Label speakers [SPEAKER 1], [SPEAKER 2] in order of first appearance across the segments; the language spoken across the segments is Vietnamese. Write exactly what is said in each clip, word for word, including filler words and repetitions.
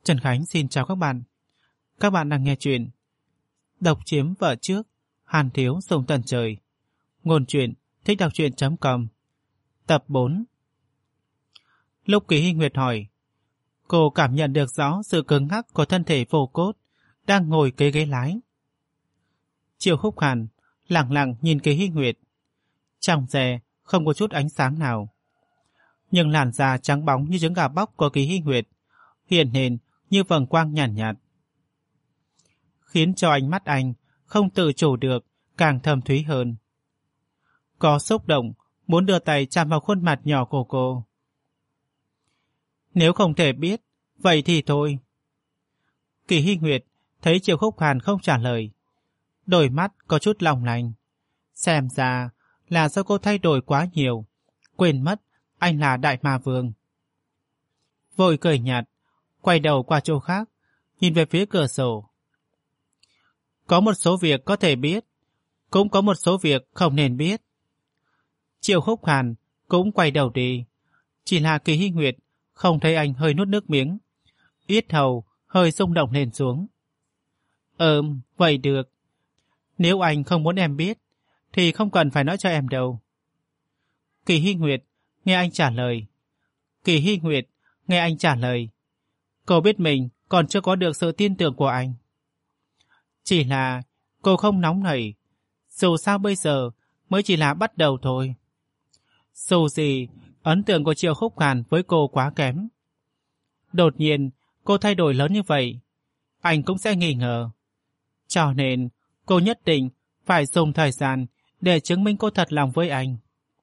[SPEAKER 1] Trần Khánh xin chào các bạn. Các bạn đang nghe chuyện Độc chiếm vợ trước, Hàn thiếu sông tận trời. Ngôn truyện thích đọc truyện chấm com. Tập bốn. Lúc Kỳ Hy Nguyệt hỏi, cô cảm nhận được rõ sự cứng ngắc của thân thể vô cốt đang ngồi kế ghế lái. Triệu Húc Hàn lặng lặng nhìn Kỳ Hy Nguyệt. Trong xe không có chút ánh sáng nào, nhưng làn da trắng bóng như trứng gà bóc của Kỳ Hy Nguyệt hiện lên như vầng quang nhàn nhạt, nhạt, khiến cho ánh mắt anh không tự chủ được càng thâm thúy hơn. Có xúc động muốn đưa tay chạm vào khuôn mặt nhỏ của cô. Nếu không thể biết, vậy thì thôi. Kỳ Hy Nguyệt thấy Triệu Húc Hàn không trả lời, đôi mắt có chút lòng lành. Xem ra là do cô thay đổi quá nhiều, quên mất anh là Đại Ma Vương. Vội cười nhạt, quay đầu qua chỗ khác, nhìn về phía cửa sổ. Có một số việc có thể biết, cũng có một số việc không nên biết. Triệu Húc Hàn cũng quay đầu đi, chỉ là Kỳ Hy Nguyệt không thấy anh hơi nuốt nước miếng, yết hầu hơi rung động lên xuống. Ừm, vậy được. Nếu anh không muốn em biết, thì không cần phải nói cho em đâu. Kỳ Hy Nguyệt nghe anh trả lời. Kỳ Hy Nguyệt nghe anh trả lời. Cô biết mình còn chưa có được sự tin tưởng của anh. Chỉ là cô không nóng nảy. Dù sao bây giờ mới chỉ là bắt đầu thôi. Dù gì, ấn tượng của Triệu Húc Hàn với cô quá kém. Đột nhiên cô thay đổi lớn như vậy, anh cũng sẽ nghi ngờ. Cho nên cô nhất định phải dùng thời gian để chứng minh cô thật lòng với anh.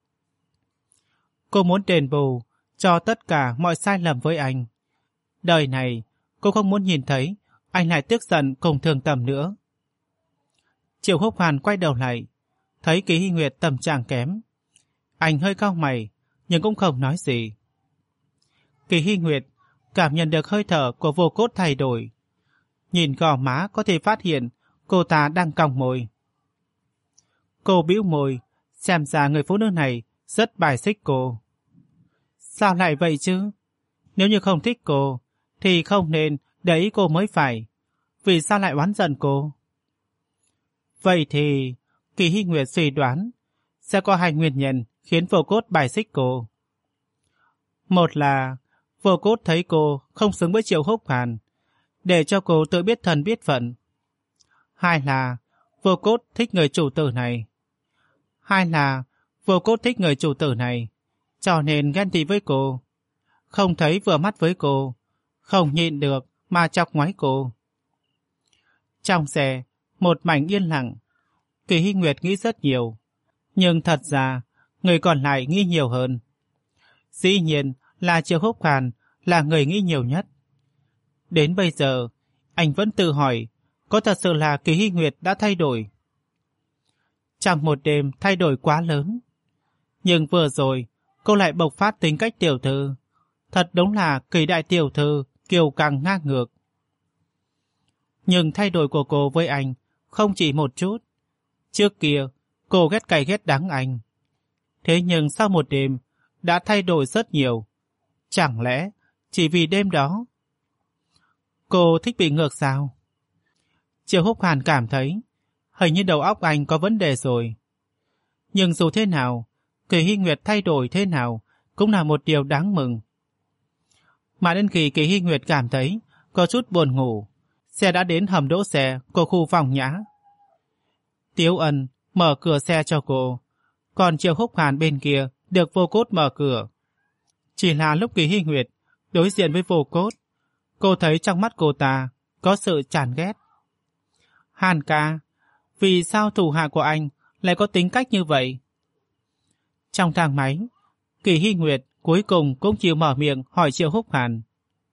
[SPEAKER 1] Cô muốn đền bù cho tất cả mọi sai lầm với anh. Đời này cô không muốn nhìn thấy anh lại tức giận cùng Thường Tầm nữa. Triệu Húc Hàn quay đầu lại, thấy Kỳ Hy Nguyệt tâm trạng kém. Anh hơi cau mày, nhưng cũng không nói gì. Kỳ Hy Nguyệt cảm nhận được hơi thở của Vô Cốt thay đổi. Nhìn gò má có thể phát hiện cô ta đang cong môi. Cô bĩu môi, xem ra người phụ nữ này rất bài xích cô. Sao lại vậy chứ? Nếu như không thích cô, thì không nên để ý cô mới phải. Vì sao lại oán giận cô? Vậy thì, Kỳ Hy Nguyệt suy đoán, sẽ có hai nguyên nhân khiến Vô Cốt bài xích cô. Một là, Vô Cốt thấy cô không xứng với Triệu Húc Hàn, để cho cô tự biết thân biết phận. Hai là, Vô Cốt thích người chủ tử này. Hai là, Vô Cốt thích người chủ tử này, cho nên ghen tị với cô. Không thấy vừa mắt với cô, không nhịn được mà chọc ngoáy cô. Trong xe, một mảnh yên lặng. Kỳ Hy Nguyệt nghĩ rất nhiều, nhưng thật ra người còn lại nghĩ nhiều hơn. Dĩ nhiên là Triệu Húc Hàn là người nghĩ nhiều nhất. Đến bây giờ, anh vẫn tự hỏi có thật sự là Kỳ Hy Nguyệt đã thay đổi. Trong một đêm thay đổi quá lớn, nhưng vừa rồi cô lại bộc phát tính cách tiểu thư. Thật đúng là Kỳ đại tiểu thư kiêu căng ngang ngược. Nhưng thay đổi của cô với anh không chỉ một chút. Trước kia cô ghét cay ghét đắng anh, thế nhưng sau một đêm đã thay đổi rất nhiều. Chẳng lẽ chỉ vì đêm đó? Cô thích bị ngược sao? Triệu Húc Hàn cảm thấy hình như đầu óc anh có vấn đề rồi. Nhưng dù thế nào, Kỳ Hy Nguyệt thay đổi thế nào cũng là một điều đáng mừng. Mà đến khi Kỳ Hy Nguyệt cảm thấy có chút buồn ngủ, xe đã đến hầm đỗ xe của khu phòng nhã. Tiếu Ân mở cửa xe cho cô, còn Triệu Húc Hàn bên kia được Vô Cốt mở cửa. Chỉ là lúc Kỳ Hy Nguyệt đối diện với Vô Cốt, cô thấy trong mắt cô ta có sự chán ghét. Hàn ca, vì sao thủ hạ của anh lại có tính cách như vậy? Trong thang máy, Kỳ Hy Nguyệt cuối cùng cũng chịu mở miệng hỏi Triệu Húc Hàn.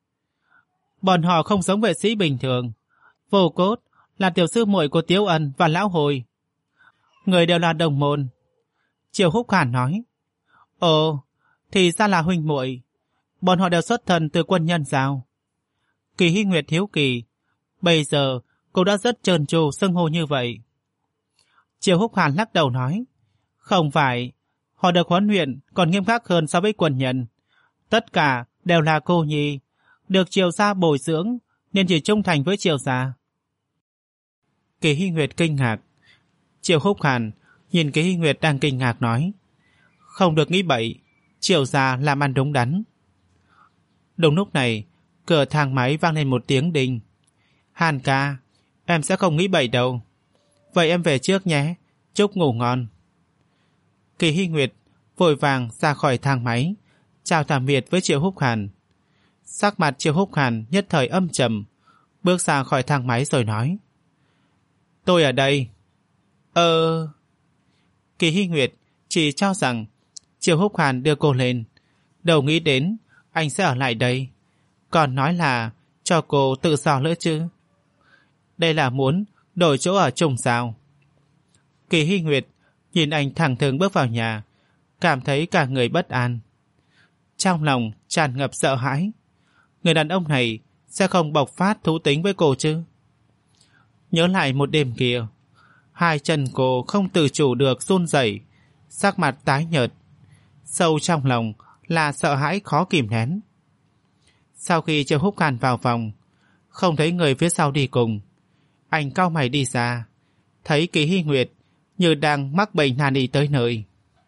[SPEAKER 1] Bọn họ không giống vệ sĩ bình thường. Vô Cốt là tiểu sư muội của Tiếu Ân và Lão Hồi. Người đều là đồng môn. Triệu Húc Hàn nói. Ồ, thì ra là huynh muội. Bọn họ đều xuất thân từ quân nhân sao? Kỳ Hy Nguyệt hiếu kỳ. Bây giờ cô đã rất trơn tru xưng hô như vậy. Triệu Húc Hàn lắc đầu nói. Không phải, họ được huấn luyện còn nghiêm khắc hơn so với quân nhân. Tất cả đều là cô nhi, được Triều gia bồi dưỡng nên chỉ trung thành với Triều gia. Kỳ Hy Nguyệt kinh ngạc. Triệu Húc Hàn nhìn Kỳ Hy Nguyệt đang kinh ngạc nói, không được nghĩ bậy, Triều gia làm ăn đúng đắn. Đúng lúc này, cửa thang máy vang lên một tiếng đinh. Hàn ca, em sẽ không nghĩ bậy đâu. Vậy em về trước nhé, chúc ngủ ngon. Kỳ Hy Nguyệt vội vàng ra khỏi thang máy, chào tạm biệt với Triệu Húc Hàn. Sắc mặt Triệu Húc Hàn nhất thời âm trầm, bước ra khỏi thang máy rồi nói, tôi ở đây. Ờ... Kỳ Hy Nguyệt chỉ cho rằng Triệu Húc Hàn đưa cô lên, đâu nghĩ đến anh sẽ ở lại đây, còn nói là cho cô tự do nữa chứ. Đây là muốn đổi chỗ ở chung sao? Kỳ Hy Nguyệt nhìn anh thẳng thừng bước vào nhà, cảm thấy cả người bất an. Trong lòng tràn ngập sợ hãi, người đàn ông này sẽ không bộc phát thú tính với cô chứ? Nhớ lại một đêm kia, hai chân cô không tự chủ được run rẩy, sắc mặt tái nhợt, sâu trong lòng là sợ hãi khó kìm nén. Sau khi Triệu Húc Hàn vào phòng, không thấy người phía sau đi cùng, anh cau mày đi ra, thấy Kỳ Hy Nguyệt như đang mắc bệnh nan y tới nơi.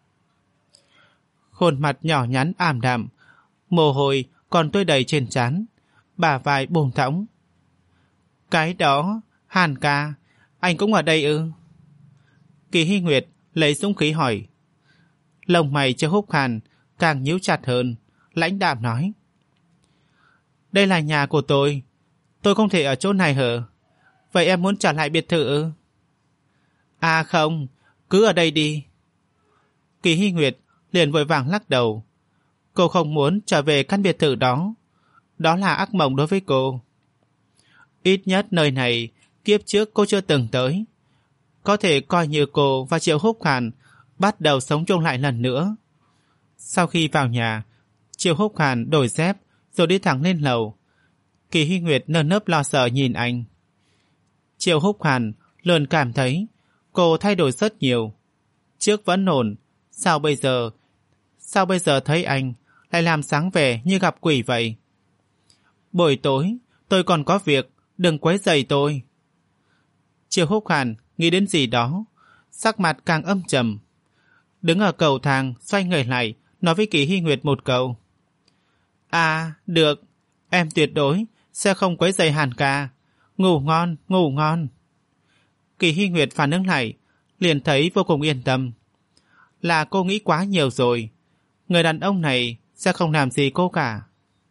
[SPEAKER 1] Khuôn mặt nhỏ nhắn ảm đạm, mồ hôi còn tươi đầy trên trán, bả vai buông thõng. Cái đó, Hàn ca, anh cũng ở đây ư? Kỳ Hy Nguyệt lấy dũng khí hỏi. Lông mày Triệu Húc Hàn càng nhíu chặt hơn, lãnh đạm nói, đây là nhà của tôi, tôi không thể ở chỗ này hả? Vậy em muốn trả lại biệt thự ư? À không, cứ ở đây đi. Kỳ Hy Nguyệt liền vội vàng lắc đầu. Cô không muốn trở về căn biệt thự đó, đó là ác mộng đối với cô. Ít nhất nơi này kiếp trước cô chưa từng tới, có thể coi như cô và Triệu Húc Hàn bắt đầu sống chung lại lần nữa. Sau khi vào nhà, Triệu Húc Hàn đổi dép rồi đi thẳng lên lầu. Kỳ Hy Nguyệt nơm nớp lo sợ nhìn anh. Triệu Húc Hàn luôn cảm thấy cô thay đổi rất nhiều. Trước vẫn ổn, sao bây giờ sao bây giờ thấy anh lại làm sáng vẻ như gặp quỷ vậy? Buổi tối tôi còn có việc, đừng quấy rầy tôi. Triệu Húc Hàn nghĩ đến gì đó, sắc mặt càng âm trầm. Đứng ở cầu thang xoay người lại, nói với Kỳ Hy Nguyệt một câu. À được, em tuyệt đối sẽ không quấy rầy Hàn ca. Ngủ ngon, ngủ ngon. Kỳ Hy Nguyệt phản ứng lại, liền thấy vô cùng yên tâm. Là cô nghĩ quá nhiều rồi, người đàn ông này sẽ không làm gì cô cả.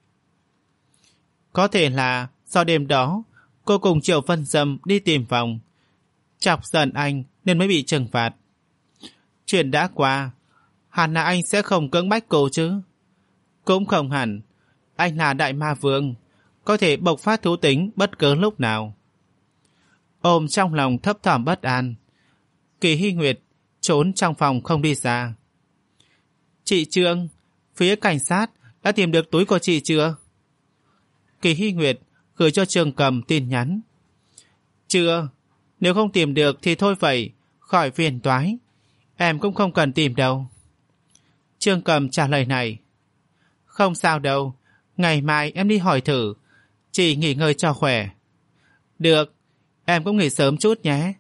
[SPEAKER 1] Có thể là do đêm đó cô cùng Triệu Vân Dâm đi tìm phòng, chọc giận anh nên mới bị trừng phạt. Chuyện đã qua, hẳn là anh sẽ không cưỡng bách cô chứ? Cũng không hẳn, anh là đại ma vương, có thể bộc phát thú tính bất cứ lúc nào. Ôm trong lòng thấp thỏm bất an, Kỳ Hy Nguyệt trốn trong phòng không đi ra. Chị Trương, phía cảnh sát đã tìm được túi của chị chưa? Kỳ Hy Nguyệt gửi cho Trương Cầm tin nhắn. Chưa, nếu không tìm được thì thôi vậy, khỏi phiền toái, em cũng không cần tìm đâu. Trương Cầm trả lời này. Không sao đâu, ngày mai em đi hỏi thử, chị nghỉ ngơi cho khỏe. Được, em cũng nghỉ sớm chút nhé.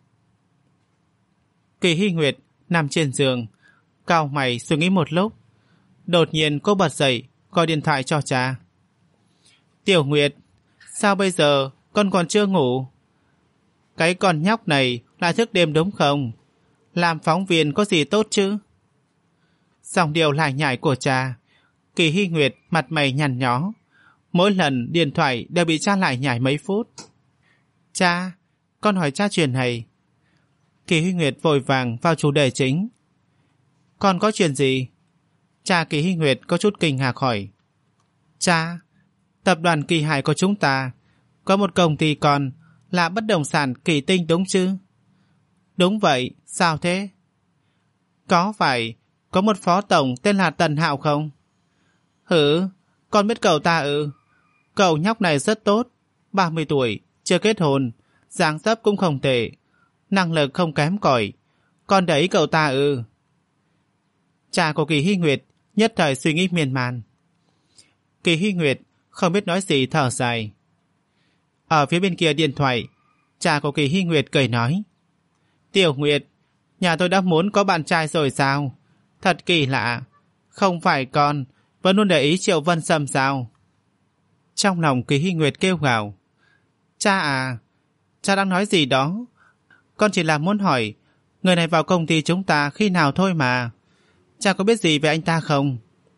[SPEAKER 1] Kỳ Hy Nguyệt nằm trên giường, cau mày suy nghĩ một lúc. Đột nhiên cô bật dậy, gọi điện thoại cho cha. Tiểu Nguyệt, sao bây giờ con còn chưa ngủ? Cái con nhóc này lại thức đêm đúng không? Làm phóng viên có gì tốt chứ? Dòng điều lải nhải của cha, Kỳ Hy Nguyệt mặt mày nhăn nhó. Mỗi lần điện thoại đều bị cha lải nhải mấy phút. Cha, con hỏi cha chuyện này. Kỳ Hy Nguyệt vội vàng vào chủ đề chính. Con có chuyện gì? Cha Kỳ Hy Nguyệt có chút kinh ngạc hỏi. Cha, tập đoàn Kỳ Hải của chúng ta có một công ty con là bất động sản Kỳ Tinh đúng chứ? Đúng vậy, sao thế? Có phải có một phó tổng tên là Tần Hạo không? Hử, con biết cậu ta ư? Cậu nhóc này rất tốt, ba mươi tuổi, chưa kết hôn, dáng dấp cũng không tệ, năng lực không kém cỏi. Con đấy cậu ta ư? Cha của Kỳ Hy Nguyệt nhất thời suy nghĩ miên man. Kỳ Hy Nguyệt không biết nói gì thở dài. Ở phía bên kia điện thoại, cha của Kỳ Hy Nguyệt cười nói. Tiểu Nguyệt, nhà tôi đã muốn có bạn trai rồi sao? Thật kỳ lạ, không phải con vẫn luôn để ý Triệu Vân Sâm sao? Trong lòng Kỳ Hy Nguyệt kêu gào. Cha à, cha đang nói gì đó? Con chỉ là muốn hỏi người này vào công ty chúng ta khi nào thôi mà. Cha có biết gì về anh ta không?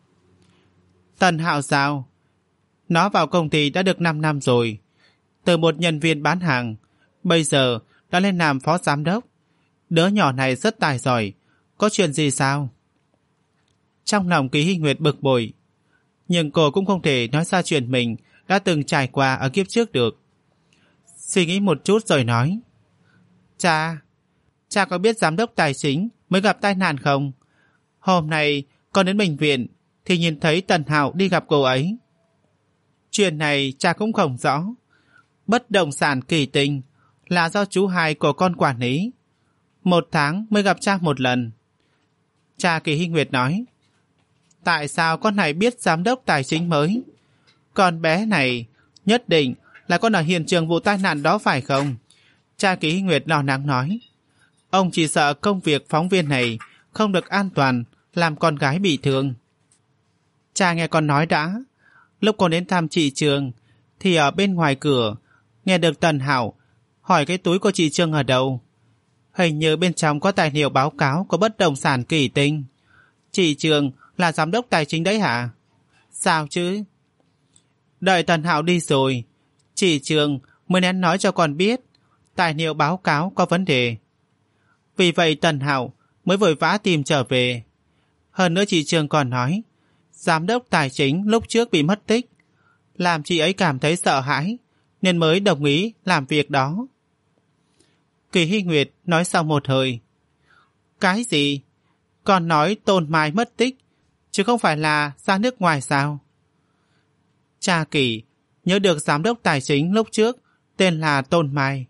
[SPEAKER 1] Tần Hạo sao? Nó vào công ty đã được năm năm rồi. Từ một nhân viên bán hàng, bây giờ đã lên làm phó giám đốc. Đứa nhỏ này rất tài giỏi. Có chuyện gì sao? Trong lòng Kỳ Hy Nguyệt bực bội, nhưng cô cũng không thể nói ra chuyện mình đã từng trải qua ở kiếp trước được. Suy nghĩ một chút rồi nói. Cha, cha có biết giám đốc tài chính mới gặp tai nạn không? Hôm nay con đến bệnh viện thì nhìn thấy Tần Hạo đi gặp cô ấy. Chuyện này cha cũng không rõ. Bất động sản Kỳ Tinh là do chú hai của con quản lý. Một tháng mới gặp cha một lần. Cha Kỳ Hy Nguyệt nói. Tại sao con này biết giám đốc tài chính mới? Con bé này nhất định là con ở hiện trường vụ tai nạn đó phải không? Cha Kỳ Hy Nguyệt lo lắng nói. Ông chỉ sợ công việc phóng viên này không được an toàn, làm con gái bị thương. Cha nghe con nói đã. Lúc con đến thăm chị Trường thì ở bên ngoài cửa nghe được Tần Hạo hỏi cái túi của chị Trường ở đâu. Hình như bên trong có tài liệu báo cáo của bất động sản Kỳ Tinh. Chị Trường là giám đốc tài chính đấy hả? Sao chứ? Đợi Tần Hạo đi rồi, chị Trường mới nén nói cho con biết tài liệu báo cáo có vấn đề. Vì vậy Tần Hạo mới vội vã tìm trở về. Hơn nữa chị Trường còn nói giám đốc tài chính lúc trước bị mất tích, làm chị ấy cảm thấy sợ hãi nên mới đồng ý làm việc đó. Kỳ Hy Nguyệt nói sau một hơi. Cái gì? Con nói Tôn Mai mất tích chứ không phải là ra nước ngoài sao? Cha Kỳ nhớ được giám đốc tài chính lúc trước tên là Tôn Mai.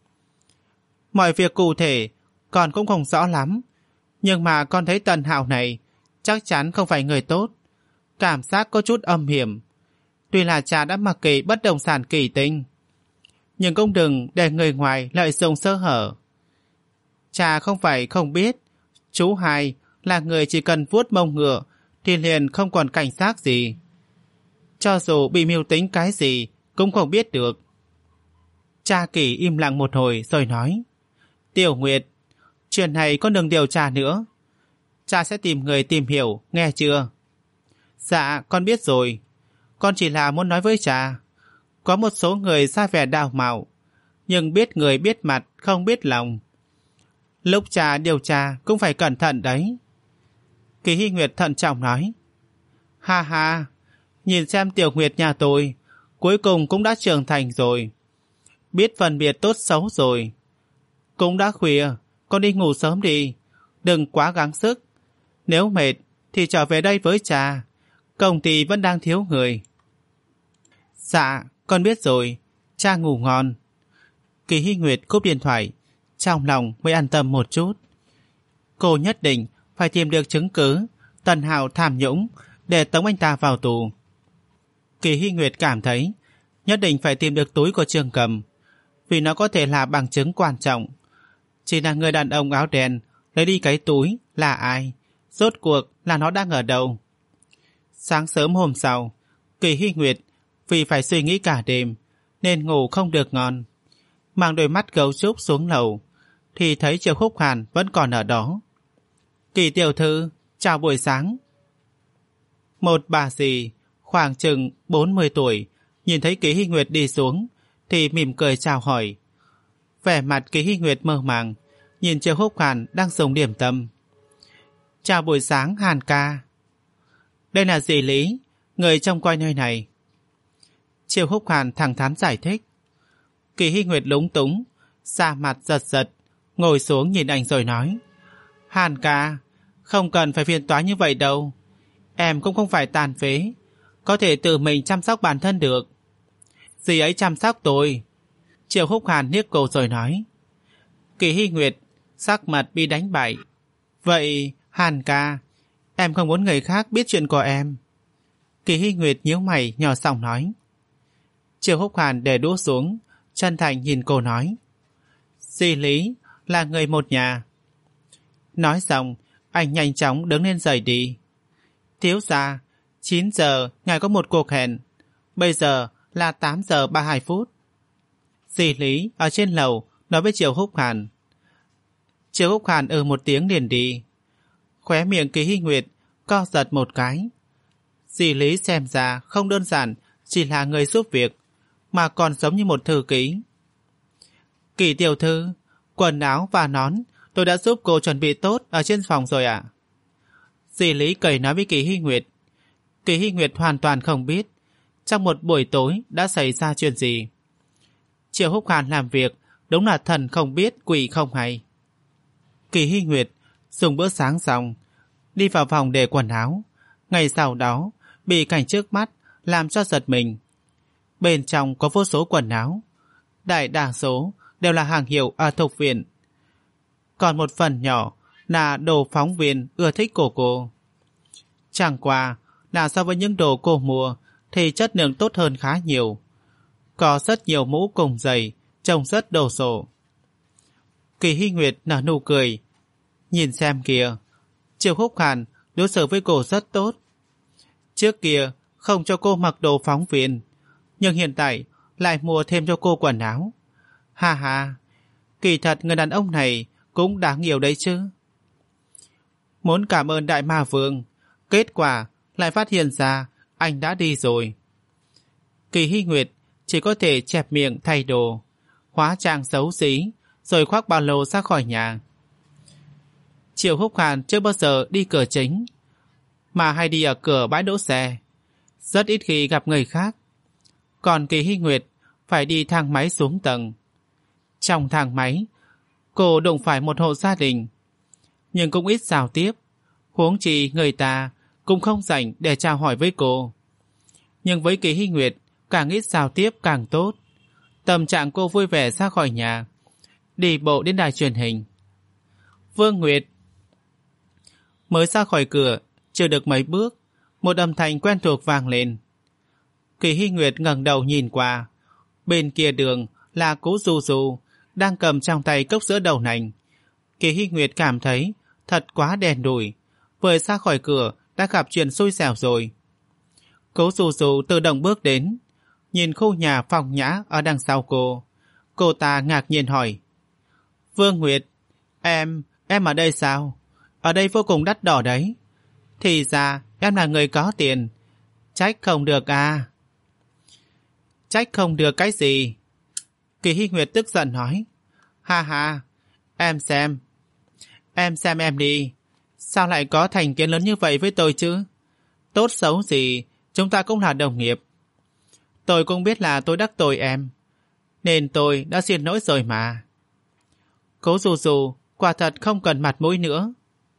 [SPEAKER 1] Mọi việc cụ thể con cũng không rõ lắm, nhưng mà con thấy Tần Hạo này chắc chắn không phải người tốt. Cảm giác có chút âm hiểm. Tuy là cha đã mặc kệ bất động sản Kỳ Tinh, nhưng cũng đừng để người ngoài lợi dụng sơ hở. Cha không phải không biết chú hai là người chỉ cần vuốt mông ngựa thì liền không còn cảnh giác gì. Cho dù bị mưu tính cái gì cũng không biết được. Cha Kỳ im lặng một hồi rồi nói. Tiểu Nguyệt, chuyện này con đừng điều tra nữa. Cha sẽ tìm người tìm hiểu, nghe chưa? Dạ, con biết rồi. Con chỉ là muốn nói với cha. Có một số người ra vẻ đào mạo, nhưng biết người biết mặt, không biết lòng. Lúc cha điều tra cũng phải cẩn thận đấy. Kỳ Hy Nguyệt thận trọng nói. Ha ha, nhìn xem Tiểu Nguyệt nhà tôi cuối cùng cũng đã trưởng thành rồi, biết phân biệt tốt xấu rồi. Cũng đã khuya, con đi ngủ sớm đi, đừng quá gắng sức. Nếu mệt thì trở về đây với cha, công ty vẫn đang thiếu người. Dạ, con biết rồi, cha ngủ ngon. Kỳ Hy Nguyệt cúp điện thoại, trong lòng mới an tâm một chút. Cô nhất định phải tìm được chứng cứ Tần Hạo tham nhũng để tống anh ta vào tù. Kỳ Hy Nguyệt cảm thấy nhất định phải tìm được túi của Trương Cầm, vì nó có thể là bằng chứng quan trọng. Chỉ là người đàn ông áo đen lấy đi cái túi là ai? Rốt cuộc là nó đang ở đâu? Sáng sớm hôm sau, Kỳ Hy Nguyệt vì phải suy nghĩ cả đêm nên ngủ không được ngon. Mang đôi mắt gấu trúc xuống lầu thì thấy Triệu Khúc Hàn vẫn còn ở đó. Kỳ tiểu thư, chào buổi sáng. Một bà dì khoảng chừng bốn mươi tuổi nhìn thấy Kỳ Hy Nguyệt đi xuống thì mỉm cười chào hỏi. Vẻ mặt Kỳ Hy Nguyệt mơ màng nhìn Triệu Khúc Hàn đang dùng điểm tâm. Chào buổi sáng Hàn ca. Đây là dì Lý, người trông coi nơi này. Triệu Khúc Hàn thẳng thắn giải thích. Kỳ Hy Nguyệt lúng túng, da mặt giật giật, ngồi xuống nhìn anh rồi nói. Hàn ca, không cần phải phiền toái như vậy đâu. Em cũng không phải tàn phế, có thể tự mình chăm sóc bản thân được. Dì ấy chăm sóc tôi. Triệu Khúc Hàn liếc cô rồi nói. Kỳ Hy Nguyệt sắc mặt bị đánh bại. Vậy Hàn ca, em không muốn người khác biết chuyện của em. Kỳ Hy Nguyệt nhíu mày nhỏ giọng nói. Triệu Húc Hàn để đũa xuống, chân thành nhìn cô nói. Di Lý là người một nhà. Nói xong, anh nhanh chóng đứng lên rời đi. Thiếu gia, chín giờ ngài có một cuộc hẹn. Bây giờ là tám giờ ba mươi hai phút. Di Lý ở trên lầu nói với Triệu Húc Hàn. Triệu Húc Hàn ừ một tiếng liền đi. Khóe miệng Kỳ Hy Nguyệt co giật một cái. Di Lý xem ra không đơn giản chỉ là người giúp việc, mà còn giống như một thư ký. Kỳ tiểu thư, quần áo và nón tôi đã giúp cô chuẩn bị tốt ở trên phòng rồi ạ. À? Di Lý cười nói với Kỳ Hy Nguyệt. Kỳ Hy Nguyệt hoàn toàn không biết trong một buổi tối đã xảy ra chuyện gì. Triệu Húc Hàn làm việc đúng là thần không biết quỷ không hay. Kỳ Hy Nguyệt dùng bữa sáng xong đi vào phòng để quần áo. Ngày sau đó bị cảnh trước mắt làm cho giật mình. Bên trong có vô số quần áo, đại đa số đều là hàng hiệu ở Thục Viện. Còn một phần nhỏ là đồ phóng viên ưa thích của cô. Chẳng qua là so với những đồ cô mua thì chất lượng tốt hơn khá nhiều. Có rất nhiều mũ cùng giày, trông rất đồ sộ. Kỳ Hy Nguyệt nở nụ cười. Nhìn xem kìa, Triệu Húc Hàn đối xử với cô rất tốt. Trước kia không cho cô mặc đồ phóng viên, nhưng hiện tại lại mua thêm cho cô quần áo. Ha ha, kỳ thật người đàn ông này cũng đáng yêu đấy chứ. Muốn cảm ơn Đại Ma Vương, kết quả lại phát hiện ra anh đã đi rồi. Kỳ Hy Nguyệt chỉ có thể chẹp miệng thay đồ, hóa trang xấu xí, rồi khoác ba lô ra khỏi nhà. Triệu Húc Hàn chưa bao giờ đi cửa chính, mà hay đi ở cửa bãi đỗ xe, rất ít khi gặp người khác. Còn Kỳ Hy Nguyệt phải đi thang máy xuống tầng. Trong thang máy, cô đụng phải một hộ gia đình, nhưng cũng ít giao tiếp, huống chi người ta cũng không rảnh để chào hỏi với cô. Nhưng với Kỳ Hy Nguyệt, càng ít giao tiếp càng tốt. Tâm trạng cô vui vẻ ra khỏi nhà, đi bộ đến đài truyền hình. Vương Nguyệt. Mới ra khỏi cửa, chưa được mấy bước, một âm thanh quen thuộc vang lên. Kỳ Hy Nguyệt ngẩng đầu nhìn qua. Bên kia đường là Cố Du Du đang cầm trong tay cốc sữa đậu nành. Kỳ Hy Nguyệt cảm thấy thật quá đen đủi, vừa ra khỏi cửa đã gặp chuyện xui xẻo rồi. Cố Du Du tự động bước đến, nhìn khu nhà phong nhã ở đằng sau cô. Cô ta ngạc nhiên hỏi. Vương Nguyệt, em, em ở đây sao? Ở đây vô cùng đắt đỏ đấy. Thì ra em là người có tiền. Trách không được à? Trách không được cái gì? Kỳ Hy Nguyệt tức giận nói. Ha ha, em xem. Em xem em đi. Sao lại có thành kiến lớn như vậy với tôi chứ? Tốt xấu gì, chúng ta cũng là đồng nghiệp. Tôi cũng biết là tôi đắc tội em, nên tôi đã xin lỗi rồi mà. Cố Du Du quả thật không cần mặt mũi nữa.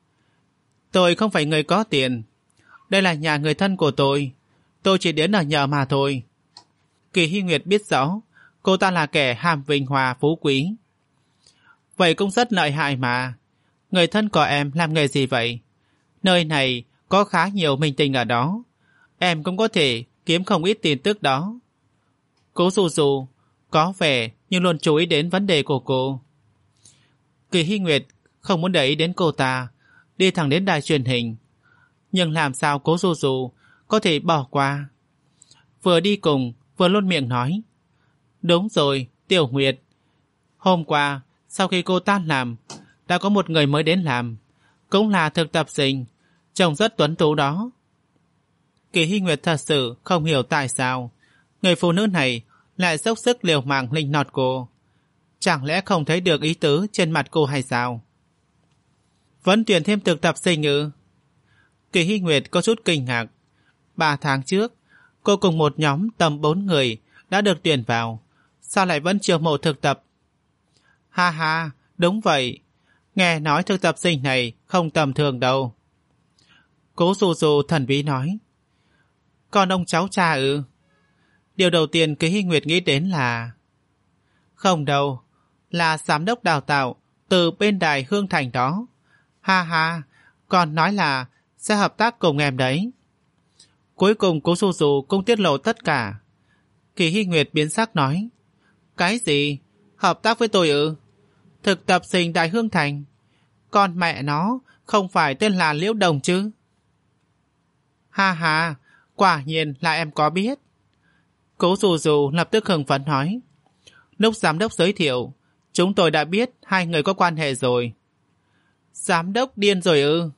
[SPEAKER 1] Tôi không phải người có tiền. Đây là nhà người thân của tôi. Tôi chỉ đến ở nhờ mà thôi. Kỳ Hy Nguyệt biết rõ cô ta là kẻ ham vinh hoa phú quý. Vậy cũng rất lợi hại mà. Người thân của em làm nghề gì vậy? Nơi này có khá nhiều minh tinh ở đó. Em cũng có thể kiếm không ít tin tức đó. Cố Du Du có vẻ nhưng luôn chú ý đến vấn đề của cô. Kỳ Hy Nguyệt không muốn để ý đến cô ta, đi thẳng đến đài truyền hình. Nhưng làm sao Cố Du Du có thể bỏ qua? Vừa đi cùng vừa luôn miệng nói. Đúng rồi, Tiểu Nguyệt. Hôm qua sau khi cô tan làm, đã có một người mới đến làm, cũng là thực tập sinh, trông rất tuấn tú đó. Kỳ Hy Nguyệt thật sự không hiểu tại sao người phụ nữ này lại dốc sức liều mạng linh nọt cô. Chẳng lẽ không thấy được ý tứ trên mặt cô hay sao? Vẫn tuyển thêm thực tập sinh ư? Kỳ Hy Nguyệt có chút kinh ngạc. Ba tháng trước, cô cùng một nhóm tầm bốn người đã được tuyển vào. Sao lại vẫn chiêu mộ thực tập? Ha ha, đúng vậy. Nghe nói thực tập sinh này không tầm thường đâu. Cố Du Du thần bí nói. Còn ông cháu cha ư? Điều đầu tiên Kỳ Hy Nguyệt nghĩ đến là... Không đâu, là giám đốc đào tạo từ bên đài Hương Thành đó. Ha ha, còn nói là sẽ hợp tác cùng em đấy. Cuối cùng Cố Dù Dù cũng tiết lộ tất cả. Kỳ Hy Nguyệt biến sắc nói: Cái gì? Hợp tác với tôi ư? Thực tập sinh Đại Hương Thành? Con mẹ nó, không phải tên là Liễu Đồng chứ? Ha ha, quả nhiên là em có biết. Cố Dù Dù lập tức hưng phấn nói: Lúc giám đốc giới thiệu, chúng tôi đã biết hai người có quan hệ rồi. Giám đốc điên rồi ư?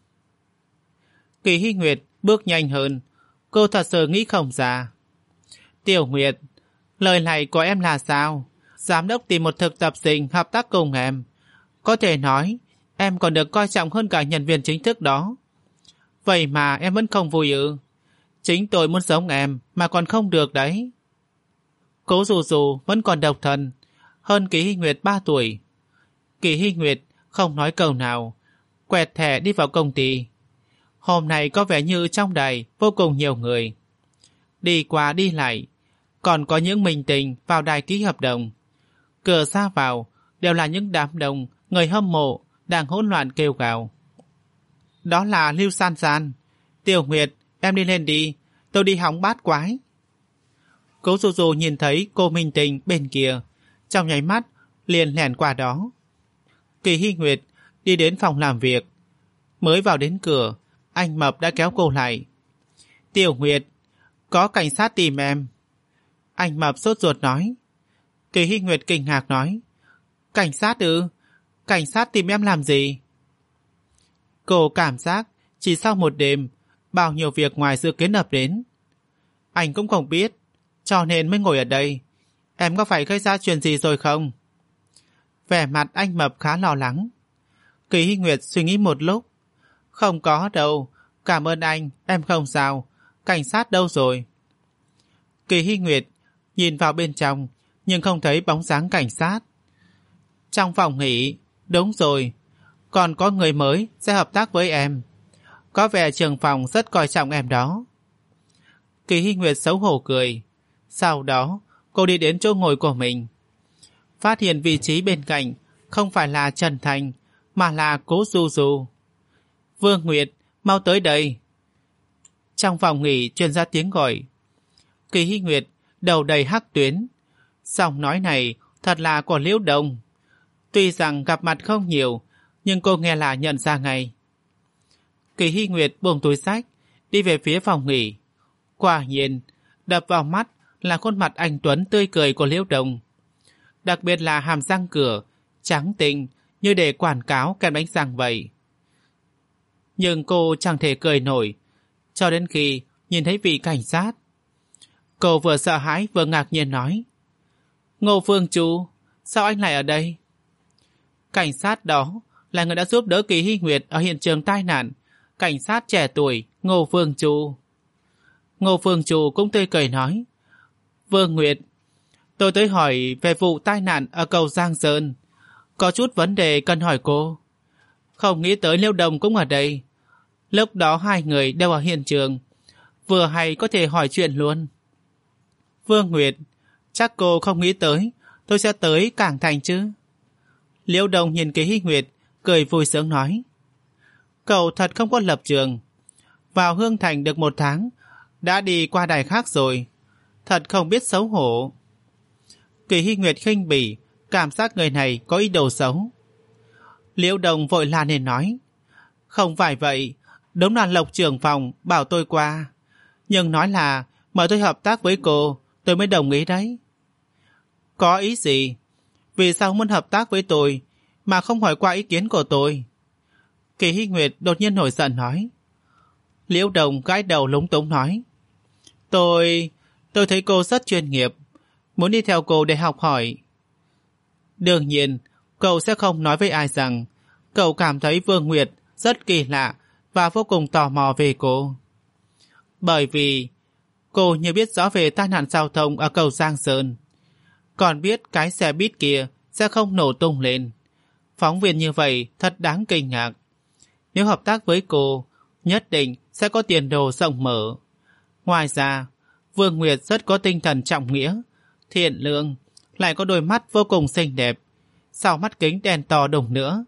[SPEAKER 1] Kỳ Hy Nguyệt bước nhanh hơn. Cô thật sự nghĩ không ra. Tiểu Nguyệt, lời này của em là sao? Giám đốc tìm một thực tập sinh hợp tác cùng em. Có thể nói em còn được coi trọng hơn cả nhân viên chính thức đó. Vậy mà em vẫn không vui ư? Chính tôi muốn giống em mà còn không được đấy. Cố Dù Dù vẫn còn độc thân, hơn Kỳ Hy Nguyệt ba tuổi. Kỳ Hy Nguyệt không nói câu nào, quẹt thẻ đi vào công ty. Hôm nay có vẻ như trong đài vô cùng nhiều người. Đi qua đi lại, còn có những minh tinh vào đài ký hợp đồng. Cửa ra vào đều là những đám đông người hâm mộ đang hỗn loạn kêu gào. Đó là Lưu San San. Tiểu Nguyệt, em đi lên đi, tôi đi hóng bát quái. Cố Dù Dù nhìn thấy cô minh tinh bên kia, trong nháy mắt liền lẻn qua đó. Kỳ Hy Nguyệt đi đến phòng làm việc. Mới vào đến cửa, anh Mập đã kéo cô lại. Tiểu Nguyệt, có cảnh sát tìm em. Anh Mập sốt ruột nói. Kỳ Hy Nguyệt kinh ngạc nói: Cảnh sát ư? Cảnh sát tìm em làm gì? Cô cảm giác chỉ sau một đêm, bao nhiêu việc ngoài dự kiến ập đến. Anh cũng không biết, cho nên mới ngồi ở đây. Em có phải gây ra chuyện gì rồi không? Vẻ mặt anh Mập khá lo lắng. Kỳ Hy Nguyệt suy nghĩ một lúc. Không có đâu, cảm ơn anh, em không sao. Cảnh sát đâu rồi? Kỳ Hy Nguyệt nhìn vào bên trong, nhưng không thấy bóng dáng cảnh sát. Trong phòng nghỉ, đúng rồi, còn có người mới sẽ hợp tác với em. Có vẻ trưởng phòng rất coi trọng em đó. Kỳ Hy Nguyệt xấu hổ cười. Sau đó, cô đi đến chỗ ngồi của mình. Phát hiện vị trí bên cạnh không phải là Trần Thành, mà là Cố Du Du. Vương Nguyệt, mau tới đây. Trong phòng nghỉ truyền ra tiếng gọi. Kỳ Hy Nguyệt đầu đầy hắc tuyến. Giọng nói này thật là của Liễu Đồng. Tuy rằng gặp mặt không nhiều, nhưng cô nghe là nhận ra ngay. Kỳ Hy Nguyệt buông túi xách, đi về phía phòng nghỉ. Quả nhiên, đập vào mắt là khuôn mặt anh tuấn tươi cười của Liễu Đồng. Đặc biệt là hàm răng cửa, trắng tinh như để quảng cáo kem bánh răng vậy. Nhưng cô chẳng thể cười nổi, cho đến khi nhìn thấy vị cảnh sát. Cô vừa sợ hãi vừa ngạc nhiên nói: Ngô Phương Chu, sao anh lại ở đây? Cảnh sát đó là người đã giúp đỡ Kỳ Hy Nguyệt ở hiện trường tai nạn. Cảnh sát trẻ tuổi Ngô Phương Chu. Ngô Phương Chu cũng tươi cười nói: Vương Nguyệt, tôi tới hỏi về vụ tai nạn ở cầu Giang Sơn. Có chút vấn đề cần hỏi cô. Không nghĩ tới Liễu Đồng cũng ở đây. Lúc đó hai người đều ở hiện trường, vừa hay có thể hỏi chuyện luôn. Vương Nguyệt, chắc cô không nghĩ tới tôi sẽ tới Cảng Thành chứ? Liễu Đồng nhìn Kỳ Hy Nguyệt, cười vui sướng nói: Cậu thật không có lập trường. Vào Hương Thành được một tháng, đã đi qua đài khác rồi. Thật không biết xấu hổ. Kỳ Hy Nguyệt khinh bỉ, cảm giác người này có ý đồ xấu. Liễu Đồng vội la lên nói: Không phải vậy, đúng là Lộc trưởng phòng bảo tôi qua. Nhưng nói là mời tôi hợp tác với cô, tôi mới đồng ý đấy. Có ý gì? Vì sao muốn hợp tác với tôi mà không hỏi qua ý kiến của tôi? Kỳ Hy Nguyệt đột nhiên nổi giận nói. Liễu Đồng gãi đầu lúng túng nói: Tôi... tôi thấy cô rất chuyên nghiệp, muốn đi theo cô để học hỏi. Đương nhiên, cậu sẽ không nói với ai rằng cậu cảm thấy Vương Nguyệt rất kỳ lạ và vô cùng tò mò về cô. Bởi vì cô như biết rõ về tai nạn giao thông ở cầu Giang Sơn, còn biết cái xe buýt kia sẽ không nổ tung lên. Phóng viên như vậy thật đáng kinh ngạc. Nếu hợp tác với cô, nhất định sẽ có tiền đồ rộng mở. Ngoài ra, Vương Nguyệt rất có tinh thần trọng nghĩa, thiện lương, lại có đôi mắt vô cùng xinh đẹp, sau mắt kính đèn to đùng nữa.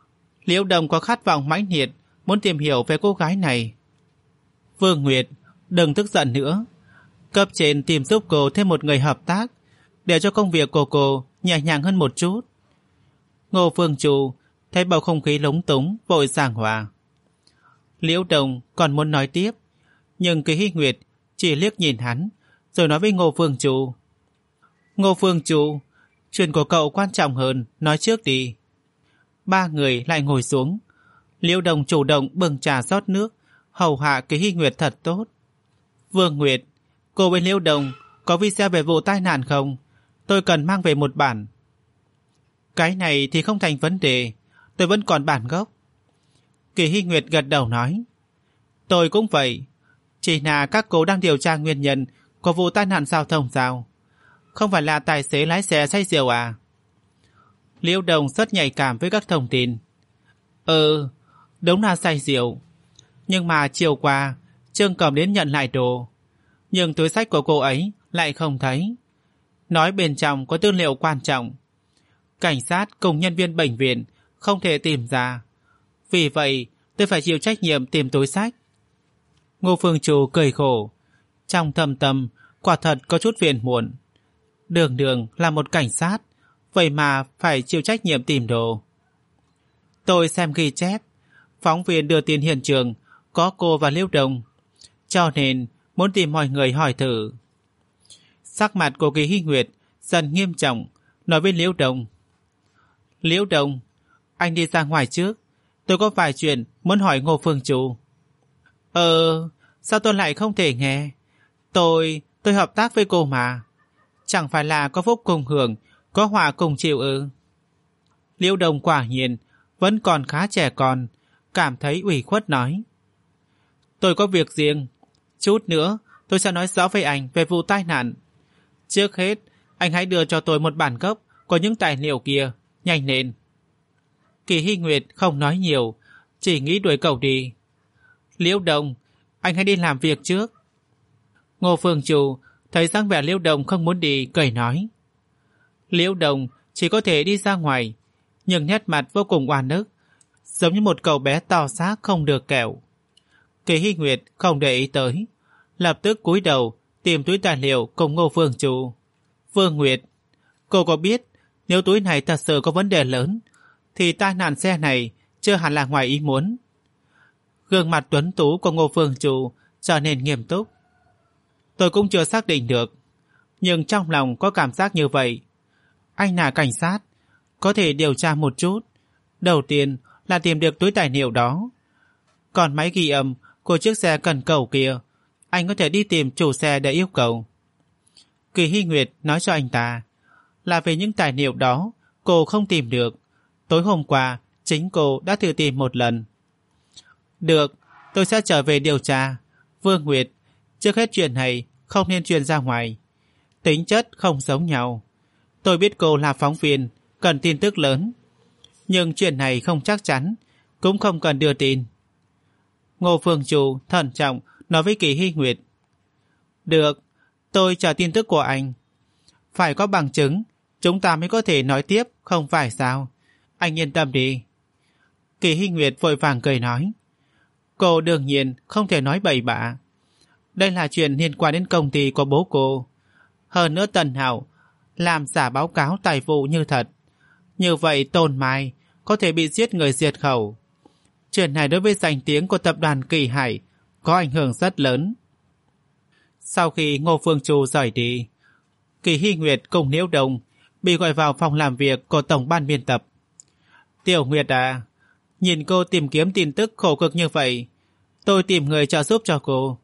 [SPEAKER 1] Liễu Đồng có khát vọng mãnh liệt muốn tìm hiểu về cô gái này. Vương Nguyệt Đừng tức giận nữa. Cấp trên tìm giúp cô thêm một người hợp tác, để cho công việc của cô nhẹ nhàng hơn một chút. Ngô Phương Trù thấy bầu không khí lúng túng, vội giảng hòa. Liễu Đồng còn muốn nói tiếp, nhưng Kỳ Hy Nguyệt chỉ liếc nhìn hắn, rồi nói với Ngô Phương Trù. Ngô Phương Trù, chuyện của cậu quan trọng hơn, nói trước đi. Ba người lại ngồi xuống. Liễu Đồng chủ động bưng trà rót nước, hầu hạ Kỳ Hy Nguyệt thật tốt. Vương Nguyệt, cô bên Liễu Đồng có video về vụ tai nạn không? Tôi cần mang về một bản. Cái này thì không thành vấn đề, tôi vẫn còn bản gốc. Kỳ Hy Nguyệt gật đầu nói. Tôi cũng vậy, chỉ là các cô đang điều tra nguyên nhân của vụ tai nạn giao thông sao? Không phải là tài xế lái xe say rượu à? Liễu Đồng rất nhạy cảm với các thông tin. Ừ, đúng là say rượu. Nhưng mà chiều qua Trương Cẩm đến nhận lại đồ, nhưng túi xách của cô ấy lại không thấy. Nói bên trong có tư liệu quan trọng. Cảnh sát cùng nhân viên bệnh viện không thể tìm ra. Vì vậy tôi phải chịu trách nhiệm tìm túi xách. Ngô Phương Trù cười khổ. Trong thâm tâm quả thật có chút phiền muộn. Đường đường là một cảnh sát, vậy mà phải chịu trách nhiệm tìm đồ. Tôi xem ghi chép, phóng viên đưa tin hiện trường có cô và Liễu Đồng, cho nên muốn tìm mọi người hỏi thử. Sắc mặt của Kỳ Hy Nguyệt dần nghiêm trọng, nói với Liễu Đồng. Liễu Đồng, anh đi ra ngoài trước, tôi có vài chuyện muốn hỏi Ngô Phương Trù. Ờ, sao tôi lại không thể nghe? Tôi, tôi hợp tác với cô mà. Chẳng phải là có phúc cùng hưởng, có họa cùng chịu ư? Liễu Đồng quả nhiên vẫn còn khá trẻ con, cảm thấy ủy khuất nói. Tôi có việc riêng, chút nữa tôi sẽ nói rõ với anh về vụ tai nạn. Trước hết, anh hãy đưa cho tôi một bản gốc của những tài liệu kia, nhanh lên. Kỳ Hy Nguyệt không nói nhiều, chỉ nghĩ đuổi cậu đi. Liễu Đồng, anh hãy đi làm việc trước. Ngô Phương Trù thấy dáng vẻ Liễu Đồng không muốn đi, cười nói. Liễu Đồng chỉ có thể đi ra ngoài, nhưng nét mặt vô cùng oan ức, giống như một cậu bé to xác không được kẹo. Kỳ Hy Nguyệt không để ý tới, lập tức cúi đầu tìm túi tài liệu cùng Ngô Phương Trù. Vương Nguyệt, cô có biết nếu túi này thật sự có vấn đề lớn thì tai nạn xe này chưa hẳn là ngoài ý muốn. Gương mặt tuấn tú của Ngô Phương Trù trở nên nghiêm túc. Tôi cũng chưa xác định được, nhưng trong lòng có cảm giác như vậy. Anh là cảnh sát, có thể điều tra một chút. Đầu tiên là tìm được túi tài liệu đó. Còn máy ghi âm của chiếc xe cần cầu kia, anh có thể đi tìm chủ xe để yêu cầu. Kỳ Hy Nguyệt nói cho anh ta là về những tài liệu đó cô không tìm được. Tối hôm qua chính cô đã thử tìm một lần. Được, tôi sẽ trở về điều tra. Vương Nguyệt, trước hết chuyện này không nên truyền ra ngoài. Tính chất không giống nhau. Tôi biết cô là phóng viên, cần tin tức lớn. Nhưng chuyện này không chắc chắn, cũng không cần đưa tin. Ngô Phương Trù thận trọng nói với Kỳ Hy Nguyệt. Được, tôi chờ tin tức của anh. Phải có bằng chứng, chúng ta mới có thể nói tiếp, không phải sao? Anh yên tâm đi. Kỳ Hy Nguyệt vội vàng cười nói. Cô đương nhiên không thể nói bậy bạ. Đây là chuyện liên quan đến công ty của bố cô. Hơn nữa Tần Hạo làm giả báo cáo tài vụ như thật. Như vậy Tôn Mai có thể bị giết người diệt khẩu. Chuyện này đối với danh tiếng của tập đoàn Kỳ Hải có ảnh hưởng rất lớn. Sau khi Ngô Phương Trù rời đi, Kỳ Hy Nguyệt cùng Liễu Đồng bị gọi vào phòng làm việc của tổng ban biên tập. Tiểu Nguyệt à, nhìn cô tìm kiếm tin tức khổ cực như vậy, tôi tìm người trợ giúp cho cô.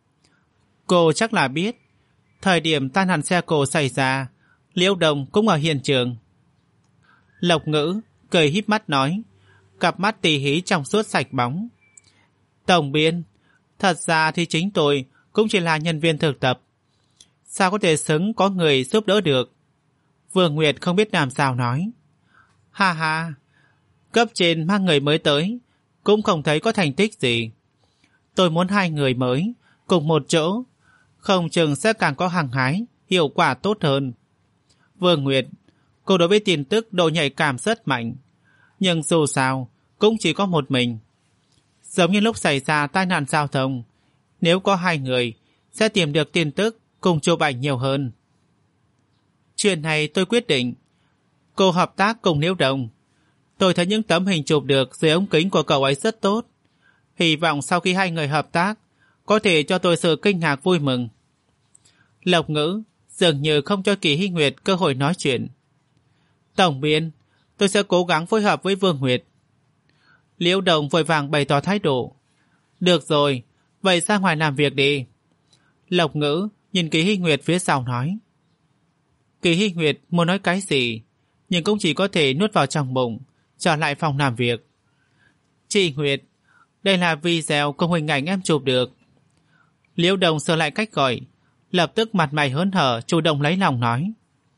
[SPEAKER 1] Cô chắc là biết, thời điểm tai nạn xe cộ xảy ra, Liễu Đồng cũng ở hiện trường. Lộc Ngữ cười híp mắt nói, cặp mắt tỉ hí trong suốt sạch bóng. Tổng biên, thật ra thì chính tôi cũng chỉ là nhân viên thực tập. Sao có thể xứng có người giúp đỡ được? Vương Nguyệt không biết làm sao nói. Ha ha, cấp trên mang người mới tới, cũng không thấy có thành tích gì. Tôi muốn hai người mới cùng một chỗ, không chừng sẽ càng có hăng hái, hiệu quả tốt hơn. Vương Nguyệt, cô đối với tin tức độ nhạy cảm rất mạnh, nhưng dù sao cũng chỉ có một mình. Giống như lúc xảy ra tai nạn giao thông, nếu có hai người sẽ tìm được tin tức cùng chụp ảnh nhiều hơn. Chuyện này tôi quyết định. Cô hợp tác cùng Liễu Đồng. Tôi thấy những tấm hình chụp được dưới ống kính của cậu ấy rất tốt. Hy vọng sau khi hai người hợp tác có thể cho tôi sự kinh ngạc vui mừng. Lộc Ngữ dường như không cho Kỳ Hy Nguyệt cơ hội nói chuyện. Tổng biên, tôi sẽ cố gắng phối hợp với Vương Nguyệt. Liễu Đồng vội vàng bày tỏ thái độ. Được rồi, vậy ra ngoài làm việc đi. Lộc Ngữ nhìn Kỳ Hy Nguyệt phía sau nói. Kỳ Hy Nguyệt muốn nói cái gì, nhưng cũng chỉ có thể nuốt vào trong bụng, trở lại phòng làm việc. Chị Nguyệt, đây là video cùng hình ảnh em chụp được. Liễu Đồng sửa lại cách gọi, lập tức mặt mày hớn hở chủ động lấy lòng nói.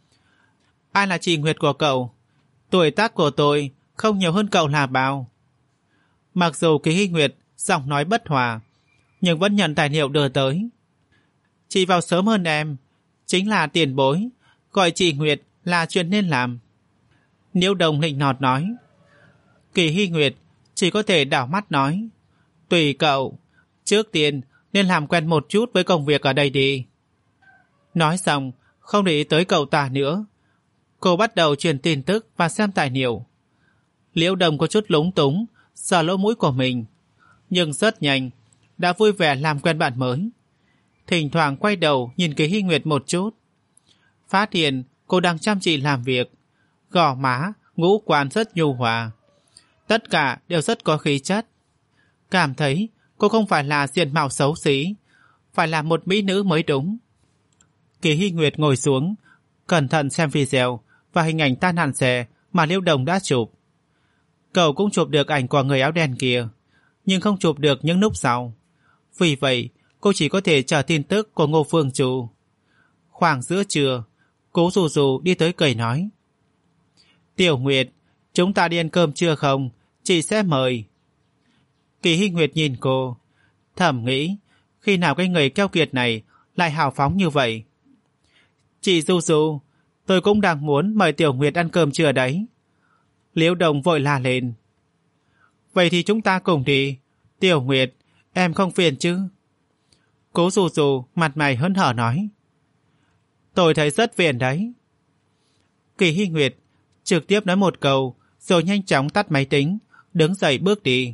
[SPEAKER 1] Ai là chị Nguyệt của cậu? Tuổi tác của tôi không nhiều hơn cậu là bao. Mặc dù Kỳ Hy Nguyệt giọng nói bất hòa, nhưng vẫn nhận tài liệu đưa tới. Chị vào sớm hơn em, chính là tiền bối, gọi chị Nguyệt là chuyện nên làm. Liễu Đồng nịnh nọt nói. Kỳ Hy Nguyệt chỉ có thể đảo mắt nói. Tùy cậu, trước tiên nên làm quen một chút với công việc ở đây đi. Nói xong, không để ý tới cậu ta nữa. Cô bắt đầu truyền tin tức và xem tài liệu. Liễu Đồng có chút lúng túng, sờ lỗ mũi của mình, nhưng rất nhanh đã vui vẻ làm quen bạn mới. Thỉnh thoảng quay đầu nhìn Kỳ Hy Nguyệt một chút, phát hiện cô đang chăm chỉ làm việc, gò má, ngũ quan rất nhu hòa, tất cả đều rất có khí chất. Cảm thấy cô không phải là diện mạo xấu xí, phải là một mỹ nữ mới đúng. Kỳ Hy Nguyệt ngồi xuống, cẩn thận xem video và hình ảnh tai nạn xe mà Liễu Đồng đã chụp. Cậu cũng chụp được ảnh của người áo đen kia, nhưng không chụp được những nút sau. Vì vậy, cô chỉ có thể chờ tin tức của Ngô Phương Trù. Khoảng giữa trưa, Cố Dù Dù đi tới cười nói. Tiểu Nguyệt, chúng ta đi ăn cơm trưa không? Chị sẽ mời. Kỳ Hy Nguyệt nhìn cô, thầm nghĩ, khi nào cái người keo kiệt này lại hào phóng như vậy? Chị Du Du, tôi cũng đang muốn mời Tiểu Nguyệt ăn cơm trưa đấy. Liễu Đồng vội la lên. Vậy thì chúng ta cùng đi. Tiểu Nguyệt, em không phiền chứ? Cố Dù Dù mặt mày hớn hở nói. Tôi thấy rất phiền đấy. Kỳ Hy Nguyệt trực tiếp nói một câu, rồi nhanh chóng tắt máy tính, đứng dậy bước đi.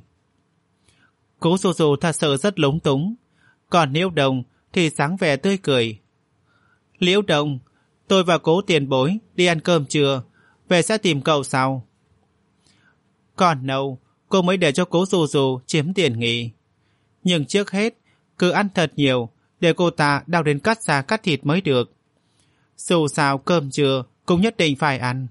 [SPEAKER 1] Cố Dù Dù thật sự rất lúng túng, còn Liễu Đồng thì sáng vẻ tươi cười. Liễu Đồng, tôi và Cố tiền bối đi ăn cơm trưa, về sẽ tìm cậu sau. Còn đâu, cô mới để cho Cố Dù Dù chiếm tiền nghỉ. Nhưng trước hết, cứ ăn thật nhiều để cô ta đau đến cắt da cắt thịt mới được. Dù sao cơm trưa cũng nhất định phải ăn.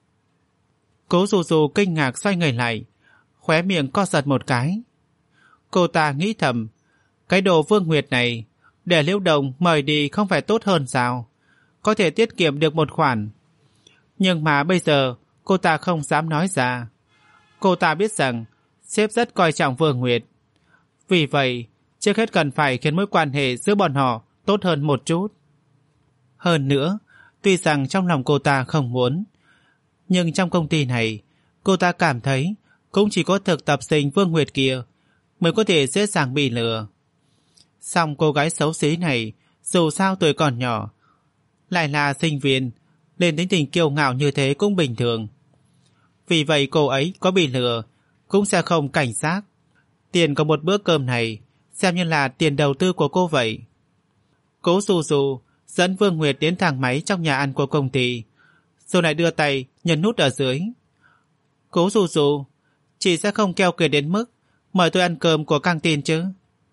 [SPEAKER 1] Cố Dù Dù kinh ngạc xoay người lại, khóe miệng co giật một cái. Cô ta nghĩ thầm, cái đồ Vương Nguyệt này để Liễu Đồng mời đi không phải tốt hơn sao? Có thể tiết kiệm được một khoản. Nhưng mà bây giờ cô ta không dám nói ra. Cô ta biết rằng sếp rất coi trọng Vương Nguyệt. Vì vậy, trước hết cần phải khiến mối quan hệ giữa bọn họ tốt hơn một chút. Hơn nữa, tuy rằng trong lòng cô ta không muốn, nhưng trong công ty này, cô ta cảm thấy cũng chỉ có thực tập sinh Vương Nguyệt kia mới có thể dễ dàng bị lừa. Song cô gái xấu xí này, dù sao tuổi còn nhỏ, lại là sinh viên, nên tính tình kiêu ngạo như thế cũng bình thường. Vì vậy cô ấy có bị lừa cũng sẽ không cảnh giác. Tiền của một bữa cơm này xem như là tiền đầu tư của cô vậy. Cố Dù Dù dẫn Vương Nguyệt đến thang máy trong nhà ăn của công ty, rồi lại đưa tay nhấn nút ở dưới. Cố Dù Dù, chị sẽ không keo kiệt đến mức mời tôi ăn cơm của căng tin chứ?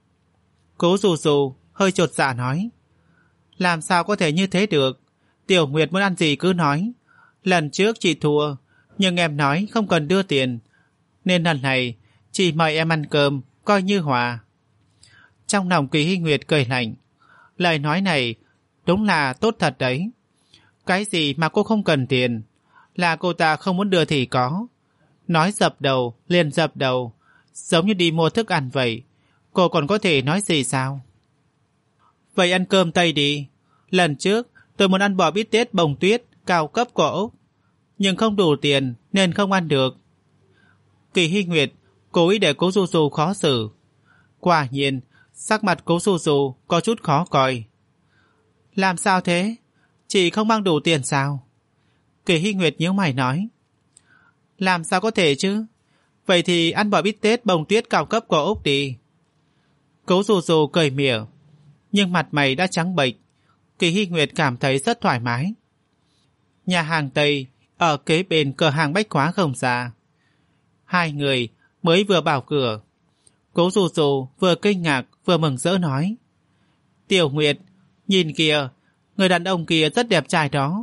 [SPEAKER 1] Cố Dù Dù hơi chột dạ nói. Làm sao có thể như thế được? Tiểu Nguyệt muốn ăn gì cứ nói. Lần trước chị thua, nhưng em nói không cần đưa tiền, nên lần này chị mời em ăn cơm coi như hòa. Trong lòng Kỳ Hy Nguyệt cười lạnh. Lời nói này đúng là tốt thật đấy. Cái gì mà cô không cần tiền, là cô ta không muốn đưa thì có. Nói dập đầu liền dập đầu, giống như đi mua thức ăn vậy. Cô còn có thể nói gì sao? Vậy ăn cơm Tây đi. Lần trước tôi muốn ăn bò bít tết bông tuyết cao cấp của Úc, nhưng không đủ tiền nên không ăn được. Kỳ Hy Nguyệt cố ý để Cố Dù Dù khó xử. Quả nhiên Sắc mặt Cố Dù Dù có chút khó coi. Làm sao thế? Chị không mang đủ tiền sao? Kỳ Hy Nguyệt nhíu mày nói. Làm sao có thể chứ? Vậy thì ăn bò bít tết bông tuyết cao cấp của Úc đi. Cố Dù Dù cười mỉa, nhưng mặt mày đã trắng bệch. Kỳ Hy Nguyệt cảm thấy rất thoải mái. Nhà hàng Tây ở kế bên cửa hàng bách hóa không xa. Hai người mới vừa vào cửa, Cố Dù Dù vừa kinh ngạc vừa mừng rỡ nói. Tiểu Nguyệt, nhìn kìa, người đàn ông kia rất đẹp trai đó.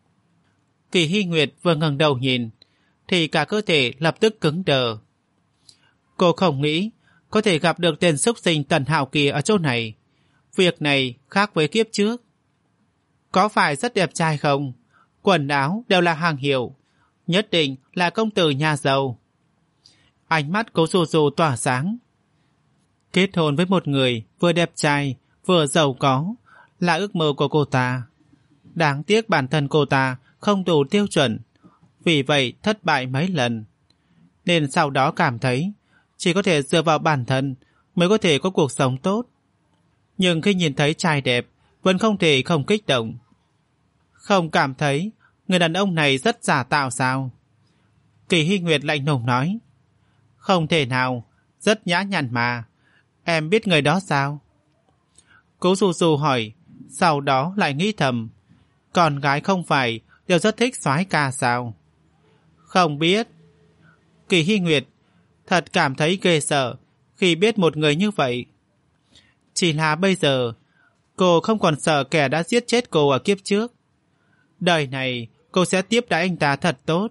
[SPEAKER 1] Kỳ Hy Nguyệt vừa ngẩng đầu nhìn, thì cả cơ thể lập tức cứng đờ. Cô không nghĩ có thể gặp được tên xúc sinh Tần Hạo kia ở chỗ này. Việc này khác với kiếp trước. Có phải rất đẹp trai không? Quần áo đều là hàng hiệu, nhất định là công tử nhà giàu. Ánh mắt Cố Dù Dù tỏa sáng. Kết hôn với một người vừa đẹp trai vừa giàu có là ước mơ của cô ta. Đáng tiếc bản thân cô ta không đủ tiêu chuẩn, vì vậy thất bại mấy lần. Nên sau đó cảm thấy chỉ có thể dựa vào bản thân mới có thể có cuộc sống tốt. Nhưng khi nhìn thấy trai đẹp vẫn không thể không kích động. Không cảm thấy người đàn ông này rất giả tạo sao? Kỳ Hy Nguyệt lạnh lùng nói. Không thể nào, rất nhã nhặn mà. Em biết người đó sao? Cố Dù Dù hỏi, sau đó lại nghĩ thầm. Con gái không phải đều rất thích soái ca sao? Không biết. Kỳ Hy Nguyệt thật cảm thấy ghê sợ khi biết một người như vậy. Chỉ là bây giờ cô không còn sợ kẻ đã giết chết cô ở kiếp trước. Đời này cô sẽ tiếp đãi anh ta thật tốt.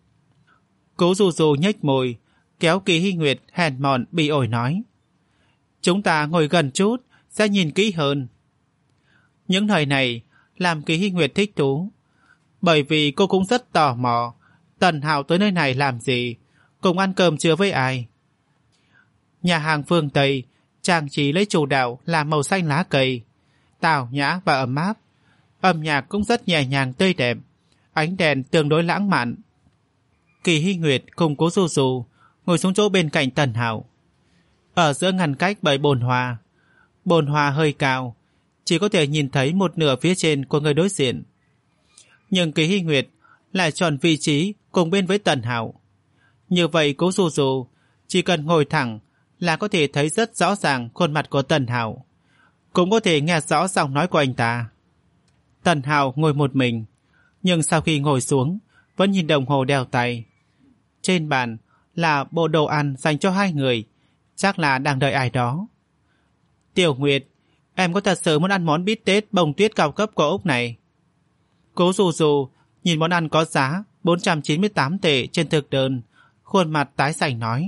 [SPEAKER 1] Cố Dù Dù nhếch môi, kéo Kỳ Hy Nguyệt hèn mọn bị ổi nói. Chúng ta ngồi gần chút sẽ nhìn kỹ hơn. Những lời này làm Kỳ Hy Nguyệt thích thú, bởi vì cô cũng rất tò mò Tần Hạo tới nơi này làm gì, cùng ăn cơm trưa với ai. Nhà hàng phương Tây trang trí lấy chủ đạo là màu xanh lá cây, tào nhã và ấm áp. Âm nhạc cũng rất nhẹ nhàng tươi đẹp, ánh đèn tương đối lãng mạn. Kỳ Hy Nguyệt cùng Cố Dù Dù ngồi xuống chỗ bên cạnh Tần Hạo. Ở giữa ngăn cách bởi bồn hoa. Bồn hoa hơi cao, chỉ có thể nhìn thấy một nửa phía trên của người đối diện. Nhưng Kỳ Hy Nguyệt lại chọn vị trí cùng bên với Tần Hạo. Như vậy Cố Dù Dù chỉ cần ngồi thẳng là có thể thấy rất rõ ràng khuôn mặt của Tần Hạo, cũng có thể nghe rõ giọng nói của anh ta. Tần Hạo ngồi một mình, nhưng sau khi ngồi xuống vẫn nhìn đồng hồ đeo tay. Trên bàn là bộ đồ ăn dành cho hai người, chắc là đang đợi ai đó. Tiểu Nguyệt, em có thật sự muốn ăn món bít tết bông tuyết cao cấp của Úc này? Cố Dù Dù nhìn món ăn có giá bốn trăm chín mươi tám tệ trên thực đơn, khuôn mặt tái xanh nói.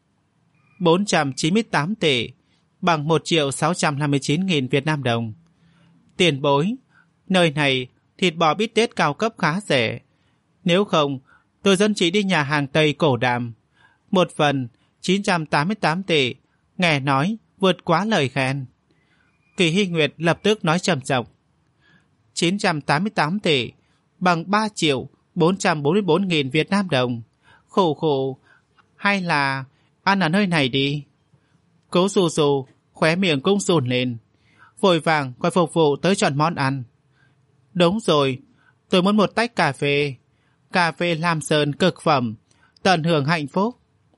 [SPEAKER 1] bốn trăm chín mươi tám tệ bằng một triệu sáu trăm năm mươi chín nghìn Việt Nam đồng. Tiền bối, nơi này thịt bò bít tết cao cấp khá rẻ. Nếu không, tôi dẫn chị đi nhà hàng Tây cổ đàm. Một phần chín trăm tám mươi tám tệ, nghe nói vượt quá lời khen. Kỳ Hy Nguyệt lập tức nói trầm trọng. chín trăm tám mươi tám tệ bằng ba triệu bốn trăm bốn mươi bốn nghìn Việt Nam đồng. Khổ khổ, hay là ăn ở nơi này đi. Cố Dù Dù khóe miệng cũng run lên, vội vàng gọi phục vụ tới chọn món ăn. Đúng rồi, tôi muốn một tách cà phê. Cà phê Lam Sơn cực phẩm, tận hưởng hạnh phúc.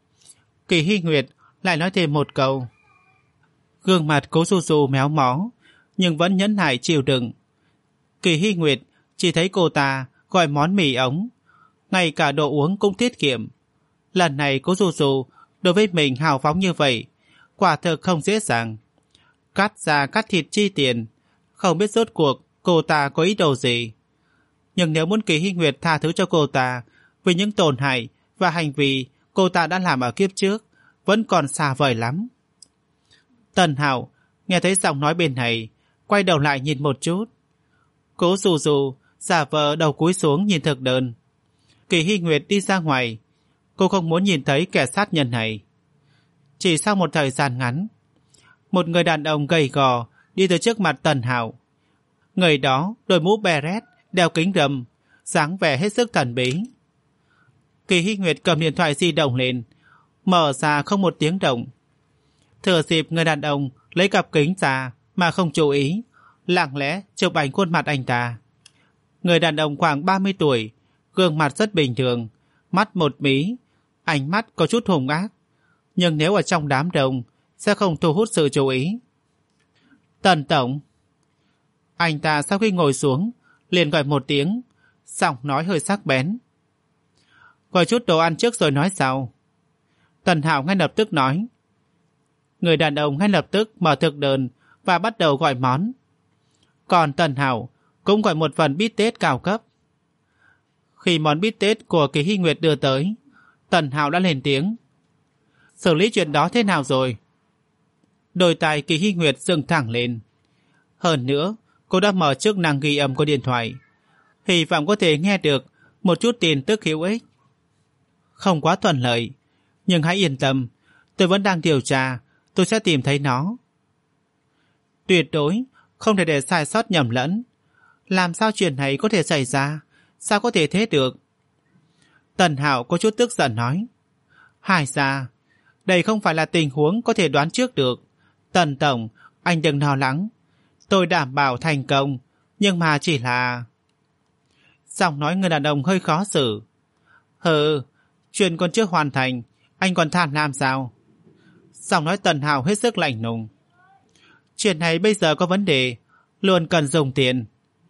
[SPEAKER 1] Kỳ Hy Nguyệt lại nói thêm một câu. Gương mặt Cố Dù Dù méo mó, nhưng vẫn nhẫn nại chịu đựng. Kỳ Hy Nguyệt chỉ thấy cô ta gọi món mì ống, ngay cả đồ uống cũng tiết kiệm. Lần này Cố Dù Dù đối với mình hào phóng như vậy, quả thực không dễ dàng. Cắt ra cắt thịt chi tiền, không biết rốt cuộc cô ta có ý đồ gì. Nhưng nếu muốn Kỳ Hy Nguyệt tha thứ cho cô ta vì những tổn hại và hành vi cô ta đã làm ở kiếp trước, vẫn còn xa vời lắm. Tần Hạo nghe thấy giọng nói bên này, quay đầu lại nhìn một chút. Cố Dù Dù giả vờ đầu cúi xuống nhìn thực đơn. Kỳ Hy Nguyệt đi ra ngoài, cô không muốn nhìn thấy kẻ sát nhân này. Chỉ sau một thời gian ngắn, một người đàn ông gầy gò đi tới trước mặt Tần Hạo. Người đó đội mũ beret, đeo kính râm, dáng vẻ hết sức thần bí. Kỳ Hy Nguyệt cầm điện thoại di động lên, mở ra không một tiếng động. Thừa dịp người đàn ông lấy cặp kính ra mà không chú ý, lặng lẽ chụp ảnh khuôn mặt anh ta. Người đàn ông khoảng ba mươi tuổi, gương mặt rất bình thường, mắt một mí, ánh mắt có chút hung ác, nhưng nếu ở trong đám đông sẽ không thu hút sự chú ý. Tần tổng. Anh ta sau khi ngồi xuống liền gọi một tiếng, giọng nói hơi sắc bén. Gọi chút đồ ăn trước rồi nói sau. Tần Hạo ngay lập tức nói. Người đàn ông ngay lập tức mở thực đơn và bắt đầu gọi món. Còn Tần Hạo cũng gọi một phần bít tết cao cấp. Khi món bít tết của Kỳ Hy Nguyệt đưa tới, Tần Hạo đã lên tiếng. Xử lý chuyện đó thế nào rồi? Đôi tai Kỳ Hy Nguyệt dựng thẳng lên. Hơn nữa, cô đã mở chức năng ghi âm của điện thoại, hy vọng có thể nghe được một chút tin tức hữu ích. Không quá thuận lợi, nhưng hãy yên tâm, tôi vẫn đang điều tra, tôi sẽ tìm thấy nó. Tuyệt đối không thể để sai sót nhầm lẫn. Làm sao chuyện này có thể xảy ra? Sao có thể thế được? Tần Hạo có chút tức giận nói. Hai ra, đây không phải là tình huống có thể đoán trước được. Tần tổng, anh đừng lo lắng. Tôi đảm bảo thành công, nhưng mà chỉ là... Giọng nói người đàn ông hơi khó xử. Hừ, chuyện còn chưa hoàn thành, anh còn than làm sao? Giọng nói Tần Hạo hết sức lạnh lùng. Chuyện này bây giờ có vấn đề, luôn cần dùng tiền.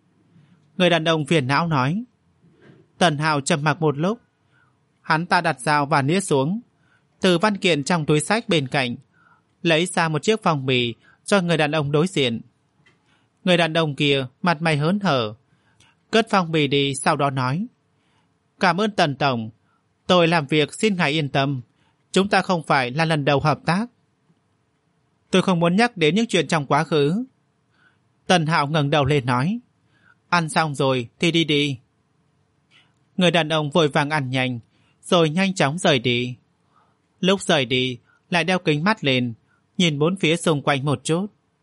[SPEAKER 1] Người đàn ông phiền não nói. Tần Hạo trầm mặc một lúc. Hắn ta đặt dao và nĩa xuống, từ văn kiện trong túi sách bên cạnh lấy ra một chiếc phong bì cho người đàn ông đối diện. Người đàn ông kia mặt mày hớn hở, cất phong bì đi, sau đó nói. Cảm ơn Tần tổng, tôi làm việc xin ngài yên tâm, chúng ta không phải là lần đầu hợp tác. Tôi không muốn nhắc đến những chuyện trong quá khứ. Tần Hạo ngẩng đầu lên nói. Ăn xong rồi thì đi đi. Người đàn ông vội vàng ăn nhanh, rồi nhanh chóng rời đi. Lúc rời đi, lại đeo kính mắt lên, nhìn bốn phía xung quanh một chút.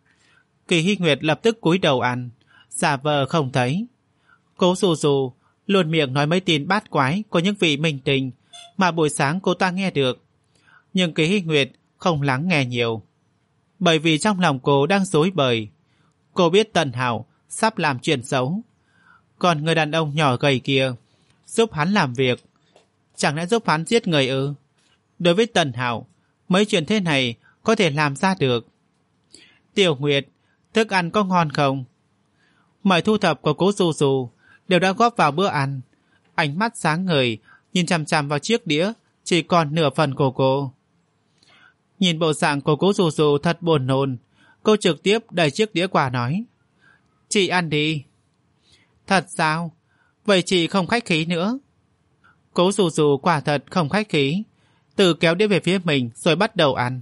[SPEAKER 1] Kỳ Hy Nguyệt lập tức cúi đầu ăn, giả vờ không thấy. Cố Dù Dù luôn miệng nói mấy tin bát quái của những vị minh tinh mà buổi sáng cô ta nghe được. Nhưng Kỳ Hy Nguyệt không lắng nghe nhiều, bởi vì trong lòng cô đang rối bời. Cô biết Tần Hạo sắp làm chuyện xấu, còn người đàn ông nhỏ gầy kia giúp hắn làm việc, chẳng lẽ giúp hắn giết người ư? Đối với Tần Hạo, mấy chuyện thế này có thể làm ra được. Tiểu Nguyệt, thức ăn có ngon không? Mọi thu thập của Cố Dù Dù đều đã góp vào bữa ăn. Ánh mắt sáng ngời nhìn chằm chằm vào chiếc đĩa chỉ còn nửa phần của cô. Nhìn bộ dạng của Cố Dù Dù thật buồn nôn, cô trực tiếp đẩy chiếc đĩa qua nói. Chị ăn đi. Thật sao? Vậy chị không khách khí nữa. Cố Dù Dù quả thật không khách khí, tự kéo đĩa về phía mình rồi bắt đầu ăn.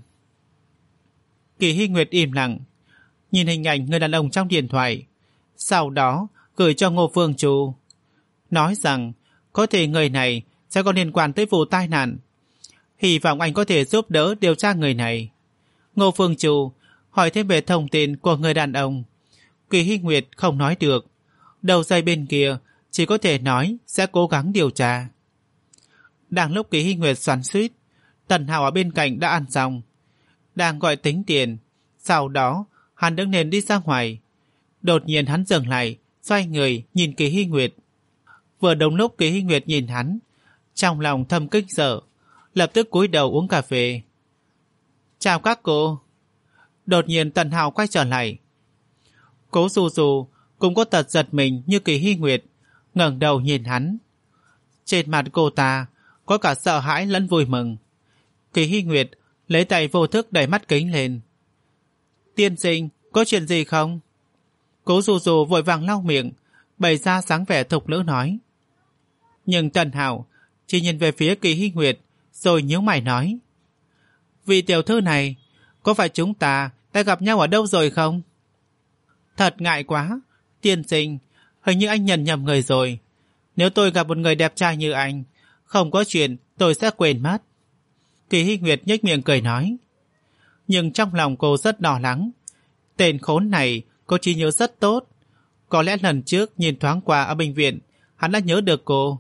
[SPEAKER 1] Kỳ Hy Nguyệt im lặng, nhìn hình ảnh người đàn ông trong điện thoại, sau đó gửi cho Ngô Phương Trù, nói rằng có thể người này sẽ có liên quan tới vụ tai nạn, hy vọng anh có thể giúp đỡ điều tra người này. Ngô Phương Trù hỏi thêm về thông tin của người đàn ông. Kỳ Hy Nguyệt không nói được, đầu dây bên kia chỉ có thể nói sẽ cố gắng điều tra. Đang lúc Kỳ Hy Nguyệt xoắn xuýt, Tần Hạo ở bên cạnh đã ăn xong, đang gọi tính tiền. Sau đó hắn đứng lên đi ra ngoài. Đột nhiên hắn dừng lại, xoay người nhìn Kỳ Hy Nguyệt. Vừa đúng lúc Kỳ Hy Nguyệt nhìn hắn, trong lòng thầm kinh sợ, lập tức cúi đầu uống cà phê. Chào các cô. Đột nhiên Tần Hạo quay trở lại. Cố Dù Dù cũng có tật giật mình như Kỳ Hy Nguyệt, ngẩng đầu nhìn hắn. Trên mặt cô ta có cả sợ hãi lẫn vui mừng. Kỳ Hy Nguyệt lấy tay vô thức đẩy mắt kính lên. Tiên sinh, có chuyện gì không? Cố Dù Dù vội vàng lau miệng, bày ra sáng vẻ thục nữ nói. Nhưng Tần Hạo chỉ nhìn về phía Kỳ Hy Nguyệt, rồi nhíu mày nói. Vị tiểu thư này, có phải chúng ta đã gặp nhau ở đâu rồi không? Thật ngại quá, tiên sinh, hình như anh nhận nhầm người rồi. Nếu tôi gặp một người đẹp trai như anh, không có chuyện tôi sẽ quên mất. Kỳ Hy Nguyệt nhếch miệng cười nói. Nhưng trong lòng cô rất lo lắng. Tên khốn này cô trí nhớ rất tốt. Có lẽ lần trước nhìn thoáng qua ở bệnh viện, hắn đã nhớ được cô.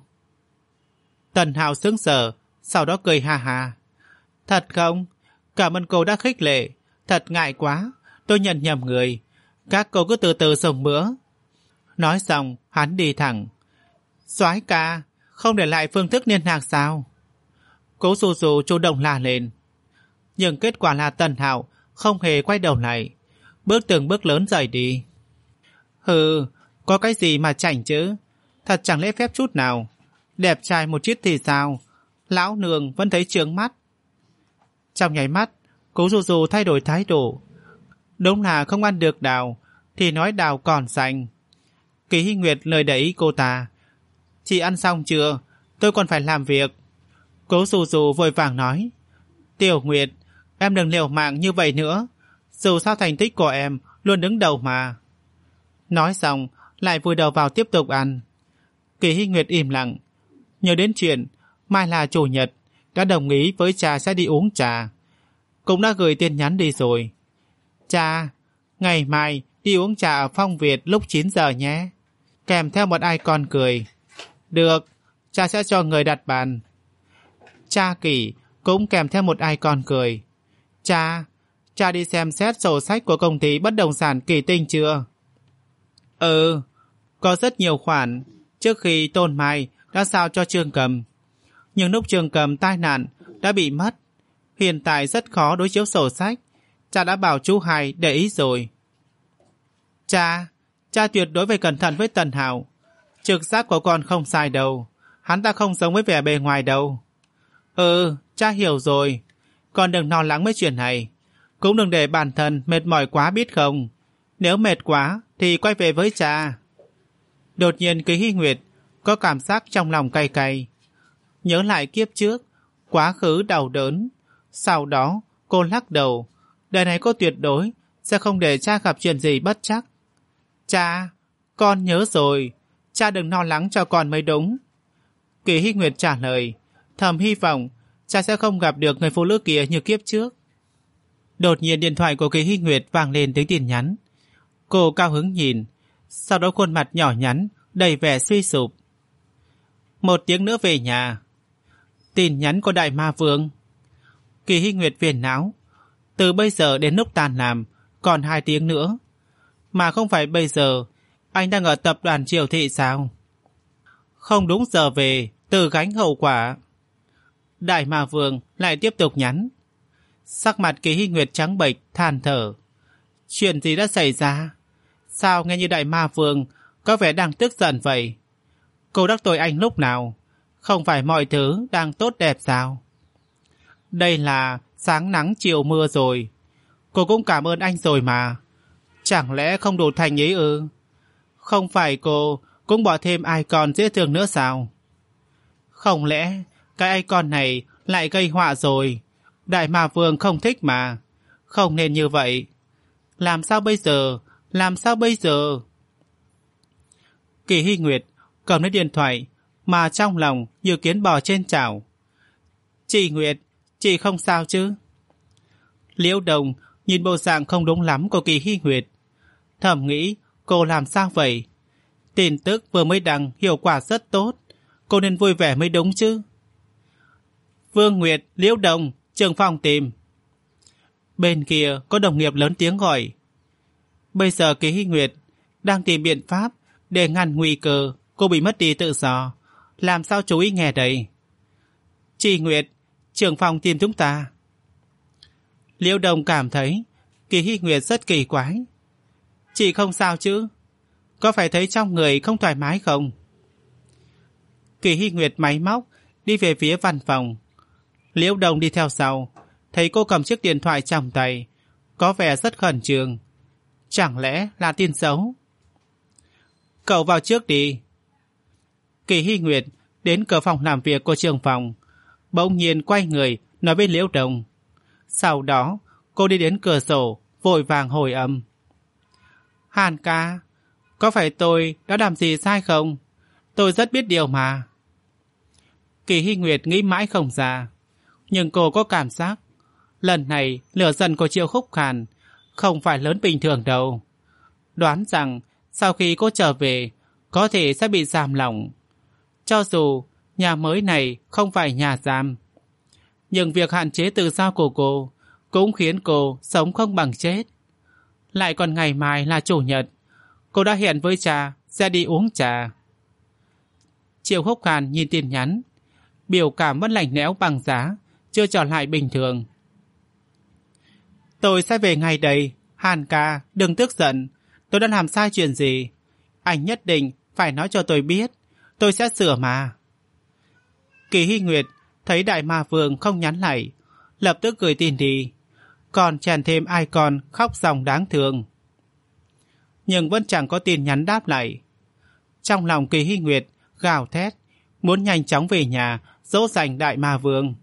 [SPEAKER 1] Tần Hạo sững sờ, sau đó cười ha ha. Thật không? Cảm ơn cô đã khích lệ. Thật ngại quá, tôi nhận nhầm người. Các cô cứ từ từ dùng bữa. Nói xong, hắn đi thẳng. Soái ca, không để lại phương thức liên lạc sao? Cố Dù Dù chủ động la lên. Nhưng kết quả là Tần Hạo không hề quay đầu lại, bước từng bước lớn rời đi. Hừ, có cái gì mà chảnh chứ? Thật chẳng lễ phép chút nào. Đẹp trai một chút thì sao? Lão nương vẫn thấy chướng mắt. Trong nháy mắt, Cố Dù Dù thay đổi thái độ. Đúng là không ăn được đào thì nói đào còn xanh. Kỳ Hy Nguyệt lời để ý cô ta. Chị ăn xong chưa? Tôi còn phải làm việc. Cố Dù Dù vội vàng nói. Tiểu Nguyệt, em đừng liều mạng như vậy nữa. Dù sao thành tích của em luôn đứng đầu mà. Nói xong lại vùi đầu vào tiếp tục ăn. Kỳ Hy Nguyệt im lặng, nhớ đến chuyện mai là chủ nhật, đã đồng ý với cha sẽ đi uống trà, cũng đã gửi tin nhắn đi rồi. Cha, ngày mai đi uống trà ở Phong Việt lúc chín giờ nhé, kèm theo một icon cười. Được, cha sẽ cho người đặt bàn. Cha Kỳ cũng kèm theo một icon cười. Cha, cha đi xem xét sổ sách của công ty bất động sản Kỳ Tinh chưa? Ừ, có rất nhiều khoản. Trước khi Tôn Mai đã giao cho Trương Cầm, nhưng lúc Trương Cầm tai nạn đã bị mất. Hiện tại rất khó đối chiếu sổ sách. Cha đã bảo chú Hai để ý rồi. Cha, cha tuyệt đối phải cẩn thận với Tần Hạo. Trực giác của con không sai đâu. Hắn ta không giống với vẻ bề ngoài đâu. Ừ, cha hiểu rồi. Con đừng lo lắng mấy chuyện này. Cũng đừng để bản thân mệt mỏi quá biết không. Nếu mệt quá thì quay về với cha. Đột nhiên Kỳ Hy Nguyệt có cảm giác trong lòng cay cay. Nhớ lại kiếp trước, quá khứ đau đớn. Sau đó cô lắc đầu. Đời này cô tuyệt đối sẽ không để cha gặp chuyện gì bất trắc. Cha, con nhớ rồi. Cha đừng lo lắng cho con mới đúng. Kỳ Hy Nguyệt trả lời, thầm hy vọng cha sẽ không gặp được người phụ nữ kia như kiếp trước. Đột nhiên điện thoại của Kỳ Hy Nguyệt vang lên tiếng tin nhắn. Cô cao hứng nhìn, sau đó khuôn mặt nhỏ nhắn đầy vẻ suy sụp. Một tiếng nữa về nhà. Tin nhắn của Đại Ma Vương. Kỳ Hy Nguyệt phiền não. Từ bây giờ đến lúc tan làm còn hai tiếng nữa. Mà không phải bây giờ anh đang ở tập đoàn Triều Thị sao? Không đúng giờ về, tự gánh hậu quả. Đại Ma Vương lại tiếp tục nhắn. Sắc mặt Kỳ Hy Nguyệt trắng bệch, than thở. Chuyện gì đã xảy ra? Sao nghe như Đại Ma Vương có vẻ đang tức giận vậy? Cô đắc tội anh lúc nào? Không phải mọi thứ đang tốt đẹp sao? Đây là sáng nắng chiều mưa rồi. Cô cũng cảm ơn anh rồi mà. Chẳng lẽ không đủ thành ý ư? Không phải cô cũng bỏ thêm icon dễ thương nữa sao? Không lẽ cái icon này lại gây họa rồi? Đại Ma Vương không thích mà. Không nên như vậy. Làm sao bây giờ? Làm sao bây giờ? Kỳ Hy Nguyệt cầm lấy điện thoại mà trong lòng như kiến bò trên chảo. Chị Nguyệt, chị không sao chứ? Liễu Đồng nhìn bộ dạng không đúng lắm của Kỳ Hy Nguyệt, thầm nghĩ cô làm sao vậy? Tin tức vừa mới đăng hiệu quả rất tốt, cô nên vui vẻ mới đúng chứ. Vương Nguyệt, Liễu Đồng, trưởng phòng tìm. Bên kia có đồng nghiệp lớn tiếng gọi. Bây giờ Kỳ Hy Nguyệt đang tìm biện pháp để ngăn nguy cơ cô bị mất đi tự do. Làm sao chú ý nghe đây? Chị Nguyệt, trưởng phòng tìm chúng ta. Liễu Đồng cảm thấy Kỳ Hy Nguyệt rất kỳ quái. Chị không sao chứ? Có phải thấy trong người không thoải mái không? Kỳ Hy Nguyệt máy móc đi về phía văn phòng. Liễu Đồng đi theo sau, thấy cô cầm chiếc điện thoại trong tay, có vẻ rất khẩn trương. Chẳng lẽ là tin xấu? Cậu vào trước đi. Kỳ Hy Nguyệt đến cửa phòng làm việc của trưởng phòng, bỗng nhiên quay người nói với Liễu Đồng. Sau đó cô đi đến cửa sổ vội vàng hồi âm. Hàn ca, có phải tôi đã làm gì sai không? Tôi rất biết điều mà. Kỳ Hy Nguyệt nghĩ mãi không ra, nhưng cô có cảm giác lần này lửa giận của Triệu Khúc Hàn không phải lớn bình thường đâu. Đoán rằng sau khi cô trở về có thể sẽ bị giam lỏng. Cho dù nhà mới này không phải nhà giam, nhưng việc hạn chế tự do của cô cũng khiến cô sống không bằng chết. Lại còn ngày mai là chủ nhật. Cô đã hẹn với cha sẽ đi uống trà. Triệu Húc Hàn nhìn tin nhắn, biểu cảm vẫn lạnh lẽo bằng giá, chưa trở lại bình thường. Tôi sẽ về ngày đây. Hàn ca, đừng tức giận. Tôi đã làm sai chuyện gì? Anh nhất định phải nói cho tôi biết. Tôi sẽ sửa mà. Kỳ Hy Nguyệt thấy Đại Ma Vương không nhắn lại, lập tức gửi tin đi, còn chèn thêm icon khóc ròng đáng thương. Nhưng vẫn chẳng có tin nhắn đáp lại. Trong lòng Kỳ Hy Nguyệt gào thét, muốn nhanh chóng về nhà dỗ dành Đại Ma Vương.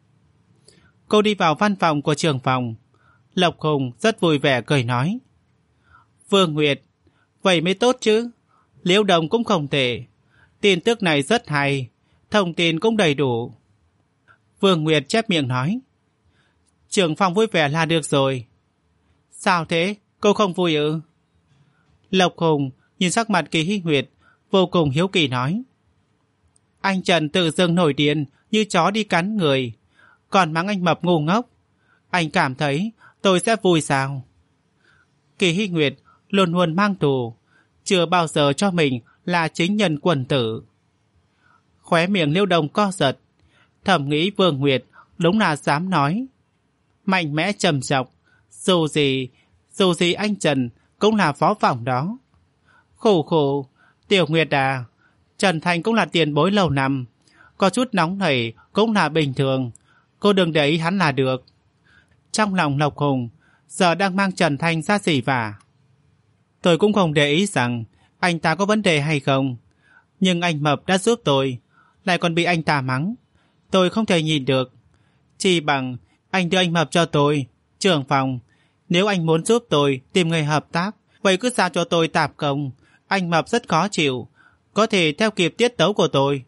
[SPEAKER 1] Cô đi vào văn phòng của trưởng phòng. Lộc Hùng rất vui vẻ cười nói: Vương Nguyệt, vậy mới tốt chứ. Liễu Đồng cũng không tệ. Tin tức này rất hay, thông tin cũng đầy đủ. Vương Nguyệt chép miệng nói: Trưởng phòng vui vẻ là được rồi. Sao thế, cô không vui ư? Lộc Hùng nhìn sắc mặt Kỳ Hy Nguyệt, vô cùng hiếu kỳ nói: Anh Trần tự dưng nổi điên như chó đi cắn người, còn mắng anh mập ngu ngốc. Anh cảm thấy tôi sẽ vui sao? Kỳ Hy Nguyệt luôn luôn mang tù, chưa bao giờ cho mình là chính nhân quần tử. Khóe miệng Liễu Đồng co giật, thầm nghĩ Vương Nguyệt đúng là dám nói. Mạnh mẽ trầm trọng, dù gì, dù gì anh Trần cũng là phó phòng đó. Khổ khổ, Tiểu Nguyệt à, Trần Thành cũng là tiền bối lâu năm, có chút nóng nảy cũng là bình thường, cô đừng để ý hắn là được. Trong lòng Lộc Hùng giờ đang mang Trần Thành ra xỉ vả. Tôi cũng không để ý rằng anh ta có vấn đề hay không, nhưng anh Mập đã giúp tôi, lại còn bị anh ta mắng. Tôi không thể nhìn được. Chỉ bằng anh đưa anh Mập cho tôi, trưởng phòng. Nếu anh muốn giúp tôi tìm người hợp tác, vậy cứ giao cho tôi tạp công. Anh Mập rất khó chịu, có thể theo kịp tiết tấu của tôi.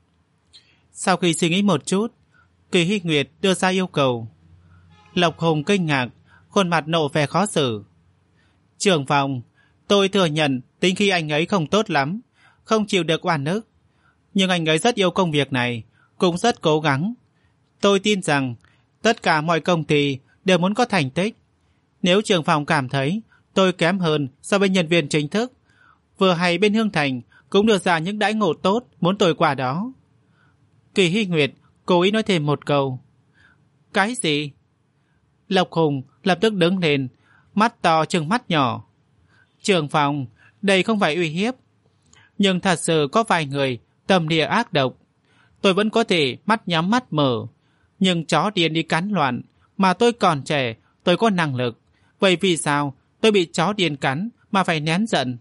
[SPEAKER 1] Sau khi suy nghĩ một chút, Kỳ Hy Nguyệt đưa ra yêu cầu. Lộc Hùng kinh ngạc, khuôn mặt nộ vẻ khó xử. Trưởng phòng, tôi thừa nhận tính khi anh ấy không tốt lắm, không chịu được oan ức. Nhưng anh ấy rất yêu công việc này, cũng rất cố gắng. Tôi tin rằng tất cả mọi công ty đều muốn có thành tích. Nếu trưởng phòng cảm thấy tôi kém hơn so với nhân viên chính thức, vừa hay bên Hương Thành cũng đưa ra những đãi ngộ tốt muốn tôi qua đó. Kỳ Hy Nguyệt cố ý nói thêm một câu. Cái gì? Lộc Hùng lập tức đứng lên, mắt to trừng mắt nhỏ. Trưởng phòng, đây không phải uy hiếp, nhưng thật sự có vài người tâm địa ác độc. Tôi vẫn có thể mắt nhắm mắt mở, nhưng chó điên đi cắn loạn, mà tôi còn trẻ, tôi có năng lực. Vậy vì sao tôi bị chó điên cắn mà phải nén giận?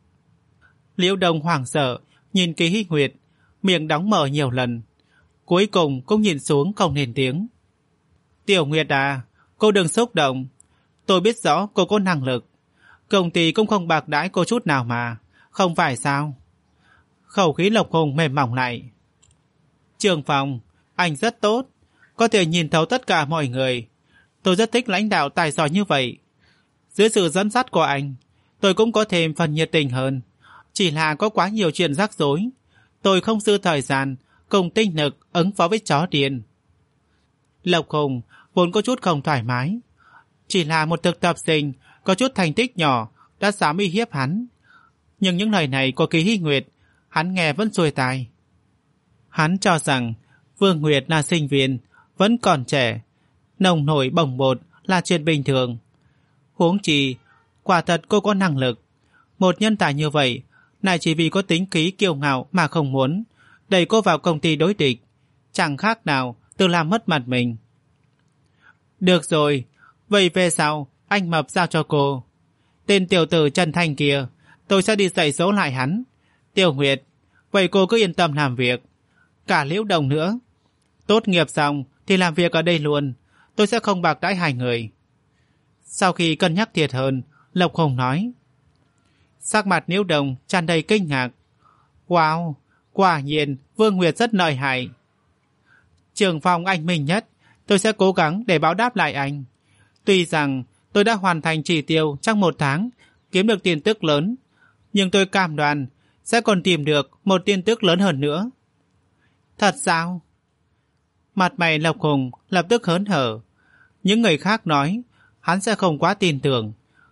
[SPEAKER 1] Liễu Đồng hoảng sợ nhìn Kỳ Hy Nguyệt, miệng đóng mở nhiều lần, cuối cùng cũng nhìn xuống không lên tiếng. Tiểu Nguyệt à, cô đừng xúc động. Tôi biết rõ cô có năng lực, công ty cũng không bạc đãi cô chút nào mà, không phải sao? Khẩu khí Lộc Hùng mềm mỏng lại. Trưởng phòng, anh rất tốt, có thể nhìn thấu tất cả mọi người. Tôi rất thích lãnh đạo tài giỏi như vậy. Dưới sự dẫn dắt của anh, tôi cũng có thêm phần nhiệt tình hơn. Chỉ là có quá nhiều chuyện rắc rối, tôi không dư thời gian cùng tinh lực ứng phó với chó điên. Lộc Hùng vốn có chút không thoải mái, chỉ là một thực tập sinh có chút thành tích nhỏ đã dám uy hiếp hắn. Nhưng những lời này của Kỳ Hy Nguyệt hắn nghe vẫn xuôi tai. Hắn cho rằng Vương Nguyệt là sinh viên, vẫn còn trẻ, nồng nổi bồng bột là chuyện bình thường. Huống chi, quả thật cô có năng lực. Một nhân tài như vậy, lại chỉ vì có tính khí kiêu ngạo mà không muốn đẩy cô vào công ty đối địch, chẳng khác nào tự làm mất mặt mình. Được rồi, vậy về sau anh Mập giao cho cô. Tên tiểu tử Trần Thành kia, tôi sẽ đi dạy dỗ lại hắn. Tiểu Nguyệt, vậy cô cứ yên tâm làm việc. Cả Liễu Đồng nữa. Tốt nghiệp xong thì làm việc ở đây luôn, tôi sẽ không bạc đãi hai người. Sau khi cân nhắc thiệt hơn, Lộc Hùng nói. Sắc mặt Liễu Đồng tràn đầy kinh ngạc. Wow, quả nhiên Vương Nguyệt rất lợi hại. Trưởng phòng anh minh nhất, tôi sẽ cố gắng để báo đáp lại anh. Tuy rằng tôi đã hoàn thành chỉ tiêu trong một tháng, kiếm được tin tức lớn, nhưng tôi cam đoan sẽ còn tìm được một tin tức lớn hơn nữa. Thật sao? Mặt mày Lộc Hùng lập tức hớn hở. Những người khác nói hắn sẽ không quá tin tưởng,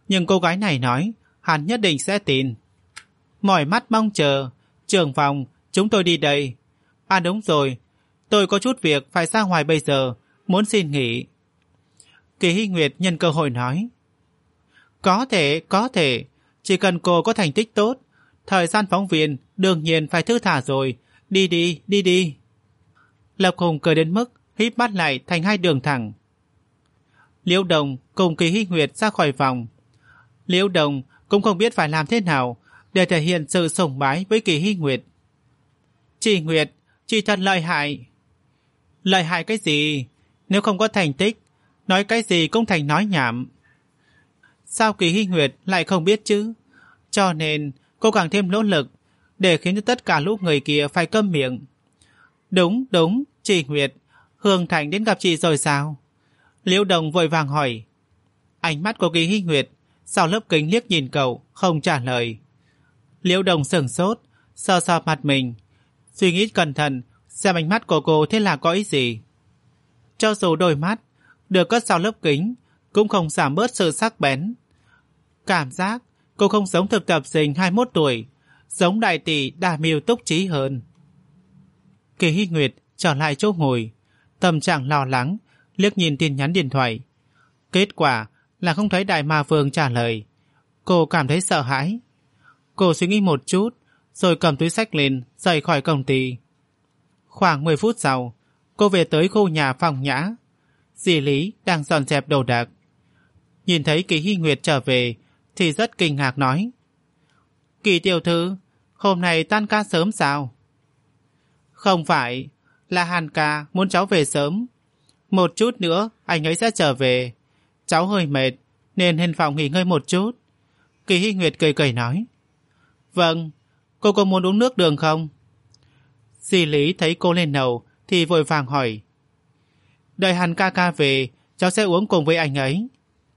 [SPEAKER 1] Nhưng cô gái này nói hắn nhất định sẽ tin. Mỏi mắt mong chờ. Trưởng phòng, chúng tôi đi đây. À đúng rồi, tôi có chút việc phải ra ngoài bây giờ, muốn xin nghỉ. Kỳ Hy Nguyệt nhân cơ hội nói. Có thể, có thể, chỉ cần cô có thành tích tốt, thời gian phóng viên đương nhiên phải thư thả rồi. Đi đi, đi đi. Lộc Hùng cười đến mức híp mắt lại thành hai đường thẳng. Liễu Đồng cùng Kỳ Hy Nguyệt ra khỏi phòng. Liễu Đồng cũng không biết phải làm thế nào để thể hiện sự sùng bái với Kỳ Hy Nguyệt. Chị Nguyệt, chị thật lợi hại. Lợi hại cái gì? Nếu không có thành tích, nói cái gì cũng thành nói nhảm. Sao Kỳ Hy Nguyệt lại không biết chứ? Cho nên cô càng thêm nỗ lực để khiến cho tất cả lũ người kia phải câm miệng. Đúng, đúng, chị Nguyệt, Hương Thành đến gặp chị rồi sao? Liễu Đồng vội vàng hỏi. Ánh mắt của Kỳ Hy Nguyệt sau lớp kính liếc nhìn cậu, không trả lời. Liễu Đồng sửng sốt, sờ sờ mặt mình, suy nghĩ cẩn thận xem ánh mắt của cô thế là có ý gì. Cho dù đôi mắt được cất sau lớp kính cũng không giảm bớt sự sắc bén. Cảm giác cô không giống thực tập sinh hai mươi mốt tuổi, giống đại tỷ đa mưu túc trí hơn. Kỳ Hy Nguyệt trở lại chỗ ngồi, tâm trạng lo lắng, liếc nhìn tin nhắn điện thoại. Kết quả là không thấy Đại Ma Vương trả lời. Cô cảm thấy sợ hãi. Cô suy nghĩ một chút, rồi cầm túi xách lên, rời khỏi công ty. Khoảng mười phút sau, cô về tới khu nhà Phong Nhã. Dì Lý đang dọn dẹp đồ đạc. Nhìn thấy Kỳ Hy Nguyệt trở về, thì rất kinh ngạc nói. Kỳ tiểu thư, hôm nay tan ca sớm sao? Không phải, là Hàn ca muốn cháu về sớm. Một chút nữa anh ấy sẽ trở về. Cháu hơi mệt nên lên phòng nghỉ ngơi một chút. Kỳ Hy Nguyệt cười cười nói. Vâng, cô có muốn uống nước đường không? Dì Lý thấy cô lên lầu thì vội vàng hỏi. Đợi Hàn ca ca về, cháu sẽ uống cùng với anh ấy.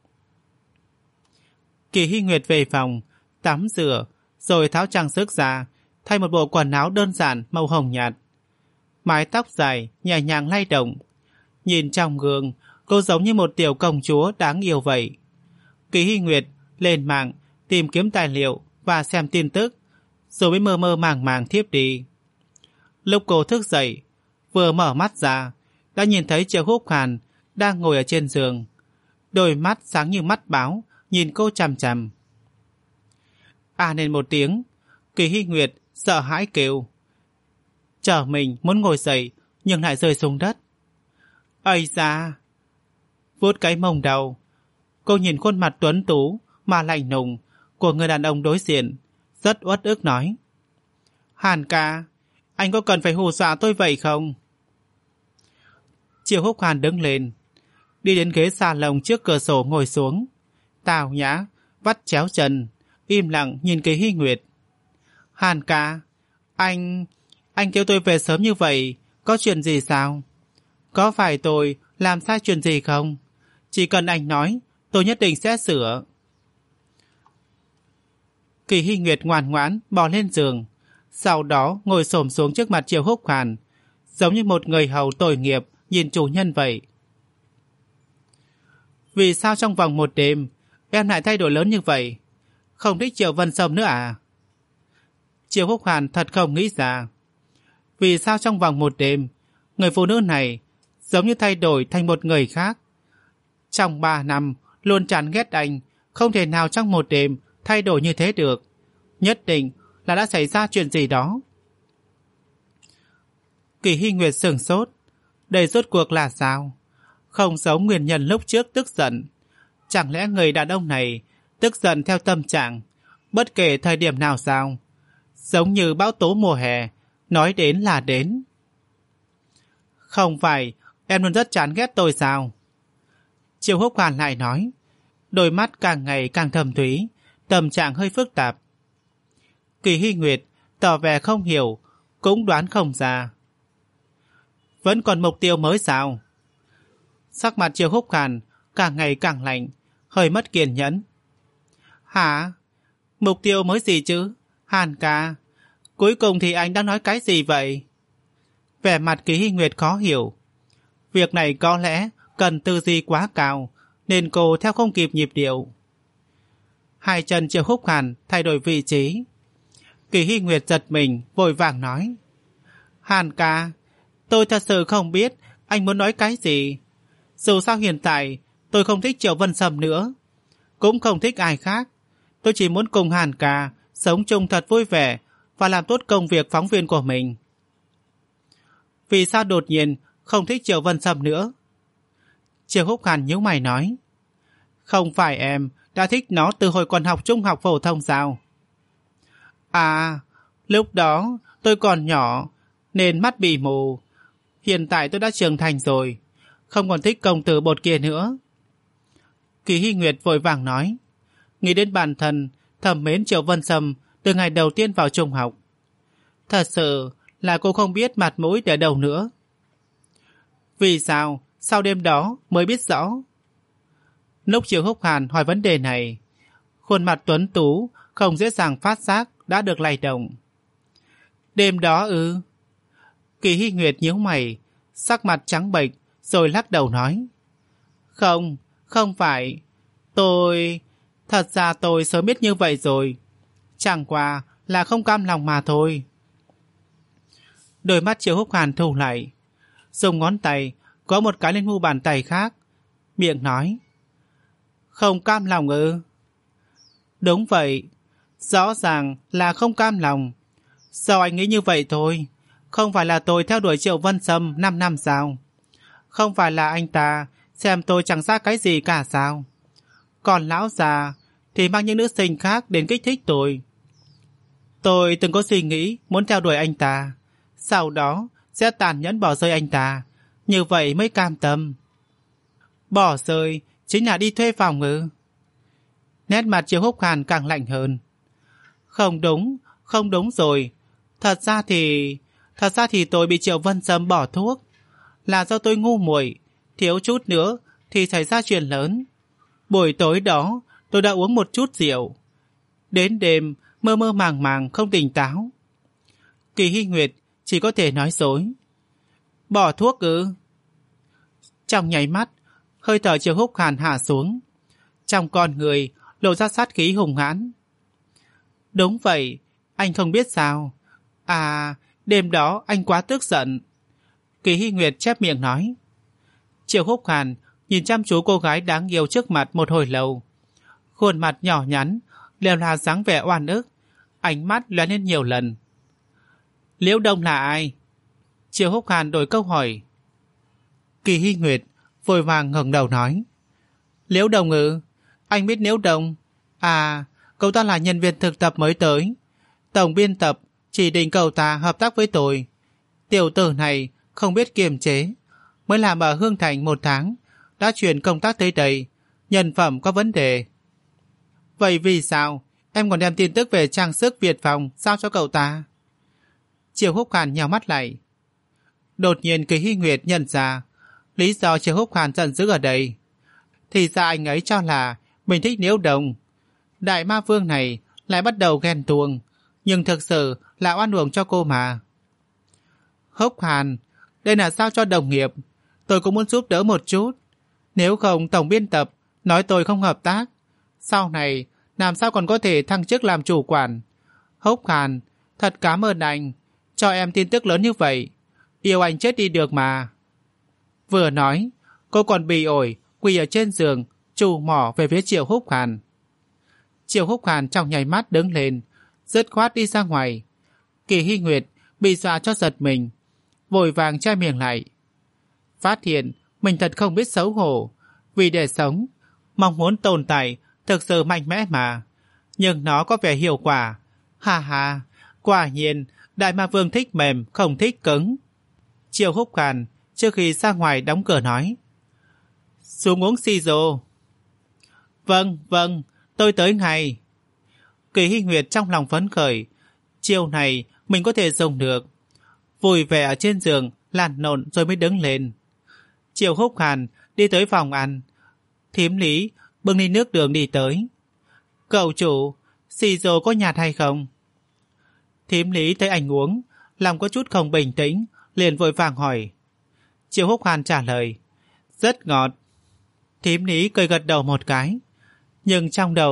[SPEAKER 1] Kỳ Hy Nguyệt về phòng, tắm rửa, rồi tháo trang sức ra, thay một bộ quần áo đơn giản màu hồng nhạt. Mái tóc dài, nhẹ nhàng lay động. Nhìn trong gương, cô giống như một tiểu công chúa đáng yêu vậy. Kỳ Hy Nguyệt lên mạng tìm kiếm tài liệu và xem tin tức, rồi mới mơ mơ màng màng thiếp đi. Lúc cô thức dậy, vừa mở mắt ra, đã nhìn thấy Triệu Húc Hàn đang ngồi ở trên giường. Đôi mắt sáng như mắt báo, nhìn cô chằm chằm. À nên một tiếng, Kỳ Hy Nguyệt sợ hãi kêu. Trở mình muốn ngồi dậy, nhưng lại rơi xuống đất. Ây da! Vuốt cái mông đầu, cô nhìn khuôn mặt tuấn tú mà lạnh lùng của người đàn ông đối diện, rất uất ức nói. Hàn ca, anh có cần phải hù dọa tôi vậy không? Triệu Húc Hàn đứng lên, đi đến ghế salon trước cửa sổ ngồi xuống, tào nhã, vắt chéo chân, im lặng nhìn Kỳ Hy Nguyệt. Hàn ca, anh... anh kêu tôi về sớm như vậy, có chuyện gì sao? Có phải tôi làm sai chuyện gì không? Chỉ cần anh nói, tôi nhất định sẽ sửa. Kỳ Hy Nguyệt ngoan ngoãn bò lên giường, sau đó ngồi xổm xuống trước mặt Triệu Húc Hàn, giống như một người hầu tội nghiệp nhìn chủ nhân vậy. Vì sao trong vòng một đêm em lại thay đổi lớn như vậy? Không thích Triệu Vân Sâm nữa à? Triệu Húc Hàn thật không nghĩ ra. Vì sao trong vòng một đêm người phụ nữ này giống như thay đổi thành một người khác? Trong ba năm luôn chán ghét anh, không thể nào trong một đêm thay đổi như thế được. Nhất định là đã xảy ra chuyện gì đó. Kỳ Hy Nguyệt sửng sốt. Đây rốt cuộc là sao? Không giống nguyên nhân lúc trước tức giận. Chẳng lẽ người đàn ông này tức giận theo tâm trạng, bất kể thời điểm nào sao? Giống như bão tố mùa hè, nói đến là đến. Không phải em luôn rất chán ghét tôi sao? Triệu Húc Hàn lại nói, đôi mắt càng ngày càng thâm thúy, tâm trạng hơi phức tạp. Kỳ Hy Nguyệt tỏ vẻ không hiểu, cũng đoán không ra. Vẫn còn mục tiêu mới sao? Sắc mặt Triệu Húc Hàn càng ngày càng lạnh, hơi mất kiên nhẫn. Hả? Mục tiêu mới gì chứ? Hàn ca, cuối cùng thì anh đang nói cái gì vậy? Vẻ mặt Kỳ Hy Nguyệt khó hiểu. Việc này có lẽ cần tư duy quá cao, nên cô theo không kịp nhịp điệu. Hai chân Triệu Húc Hàn thay đổi vị trí. Kỳ Hy Nguyệt giật mình, vội vàng nói. Hàn ca, tôi thật sự không biết anh muốn nói cái gì. Dù sao hiện tại tôi không thích Triệu Vân Sâm nữa, cũng không thích ai khác. Tôi chỉ muốn cùng Hàn ca sống chung thật vui vẻ và làm tốt công việc phóng viên của mình. Vì sao đột nhiên không thích Triệu Vân Sâm nữa? Triệu Húc Hàn nhíu mày nói. Không phải em đã thích nó từ hồi còn học trung học phổ thông sao? À, lúc đó tôi còn nhỏ nên mắt bị mù. Hiện tại tôi đã trưởng thành rồi, không còn thích công tử bột kia nữa. Kỳ Hy Nguyệt vội vàng nói. Nghĩ đến bản thân thầm mến Triệu Vân Sâm từ ngày đầu tiên vào trung học. Thật sự là cô không biết mặt mũi để đâu nữa. Vì sao sau đêm đó mới biết rõ? Lúc Triệu Húc Hàn hỏi vấn đề này, khuôn mặt tuấn tú không dễ dàng phát giác đã được lay động. Đêm đó ư? Kỳ Hy Nguyệt nhíu mày, sắc mặt trắng bệch rồi lắc đầu nói. Không, không phải. Tôi... Thật ra tôi sớm biết như vậy rồi. Chẳng qua là không cam lòng mà thôi. Đôi mắt Triệu Húc Hàn thu lại, dùng ngón tay có một cái lên mu bàn tay khác, miệng nói. Không cam lòng ư? Đúng vậy, rõ ràng là không cam lòng. Sao anh nghĩ như vậy thôi? Không phải là tôi theo đuổi Triệu Vân Sâm năm năm sao? Không phải là anh ta xem tôi chẳng ra cái gì cả sao? Còn lão già thì mang những nữ sinh khác đến kích thích tôi. Tôi từng có suy nghĩ muốn theo đuổi anh ta, sau đó sẽ tàn nhẫn bỏ rơi anh ta, như vậy mới cam tâm. Bỏ rơi chính là đi thuê phòng ư? Nét mặt Triệu Húc Hàn càng lạnh hơn. Không đúng, không đúng rồi. Thật ra thì... Thật ra thì tôi bị Triệu Vân Sâm bỏ thuốc. Là do tôi ngu muội, thiếu chút nữa thì xảy ra chuyện lớn. Buổi tối đó tôi đã uống một chút rượu. Đến đêm mơ mơ màng màng không tỉnh táo. Kỳ Hy Nguyệt chỉ có thể nói dối. Bỏ thuốc ư? Trong nháy mắt, hơi thở Triệu Húc Hàn hạ xuống. Trong con người lộ ra sát khí hùng hãn. Đúng vậy, anh không biết sao. À, đêm đó anh quá tức giận. Kỳ Hy Nguyệt chép miệng nói. Triệu Húc Hàn nhìn chăm chú cô gái đáng yêu trước mặt một hồi lâu. Khuôn mặt nhỏ nhắn đều là dáng vẻ oan ức, ánh mắt lóe lên nhiều lần. Liễu Đông là ai? Triệu Húc Hàn đổi câu hỏi. Kỳ Hy Nguyệt vội vàng ngẩng đầu nói. Liễu Đông ư? Anh biết Liễu Đông? À, cậu ta là nhân viên thực tập mới tới. Tổng biên tập chỉ định cậu ta hợp tác với tôi. Tiểu tử này không biết kiềm chế, mới làm ở Hương Thành một tháng đã chuyển công tác tới đây, nhân phẩm có vấn đề. Vậy vì sao em còn đem tin tức về trang sức Việt phòng giao cho cậu ta? Triệu Húc Hàn nhào mắt lại. Đột nhiên Kỳ Hy Nguyệt nhận ra lý do Triệu Húc Hàn giận dữ ở đây. Thì ra anh ấy cho là mình thích Liễu Đông. Đại ma vương này lại bắt đầu ghen tuông, nhưng thực sự là oan uổng cho cô mà. Húc Hàn, đây là sao cho đồng nghiệp, tôi cũng muốn giúp đỡ một chút. Nếu không tổng biên tập nói tôi không hợp tác, sau này làm sao còn có thể thăng chức làm chủ quản. Húc Hàn, thật cảm ơn anh cho em tin tức lớn như vậy. Yêu anh chết đi được mà. Vừa nói, cô còn bì ổi quỳ ở trên giường, trù mỏ về phía Triệu Húc Hàn. Triệu Húc Hàn trong nháy mắt đứng lên, dứt khoát đi ra ngoài. Kỳ Hy Nguyệt bị dọa cho giật mình, vội vàng che miệng lại. Phát hiện mình thật không biết xấu hổ. Vì để sống, mong muốn tồn tại thực sự mạnh mẽ mà. Nhưng nó có vẻ hiệu quả. Ha ha, quả nhiên Đại Ma Vương thích mềm không thích cứng. Triệu Húc Hàn trước khi ra ngoài đóng cửa nói. Xuống uống xì rô. Vâng, vâng, tôi tới ngay. Kỳ Hy Nguyệt trong lòng phấn khởi. Chiều này mình có thể dùng được. Vui vẻ ở trên giường lăn lộn rồi mới đứng lên. Triệu Húc Hàn đi tới phòng ăn. Thím Lý bưng ly nước đường đi tới. Cậu chủ, xì rô có nhạt hay không? Thím Lý thấy anh uống, lòng có chút không bình tĩnh, liền vội vàng hỏi. Triệu Húc Hàn trả lời. Rất ngọt. Thím Lý cười gật đầu một cái. Nhưng trong đầu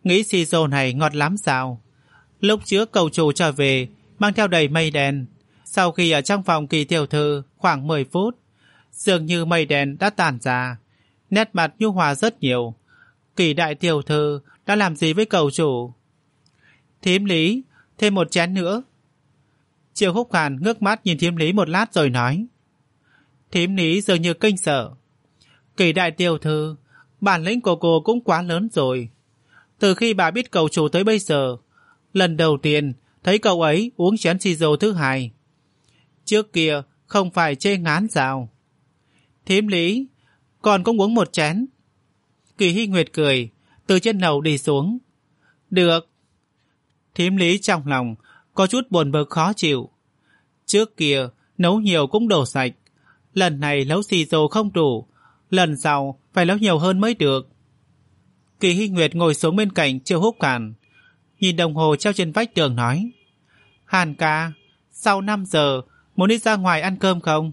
[SPEAKER 1] Nghĩ xì dầu này ngọt lắm sao? Lúc trước cậu chủ trở về mang theo đầy mây đen. Sau khi ở trong phòng Kỳ tiểu thư khoảng mười phút, dường như mây đen đã tàn ra, nét mặt nhu hòa rất nhiều. Kỳ đại tiểu thư đã làm gì với cậu chủ? Thím Lý, thêm một chén nữa. Triệu Húc Hàn ngước mắt nhìn thím Lý một lát rồi nói. Thím Lý dường như kinh sợ. Kỳ đại tiểu thư, bản lĩnh của cô cũng quá lớn rồi. Từ khi bà biết cậu chủ tới bây giờ, lần đầu tiên thấy cậu ấy uống chén xì dầu thứ hai. Trước kia không phải chê ngán sao? Thím Lý, còn cũng uống một chén. Kỳ Hy Nguyệt cười, từ trên lầu đi xuống. Được. Thím Lý trong lòng có chút buồn bực khó chịu. Trước kia nấu nhiều cũng đổ sạch, lần này nấu xì dầu không đủ, lần sau phải nấu nhiều hơn mới được. Kỳ Hy Nguyệt ngồi xuống bên cạnh Triệu Húc Hàn, nhìn đồng hồ treo trên vách tường nói. Hàn ca, sau năm giờ muốn đi ra ngoài ăn cơm không?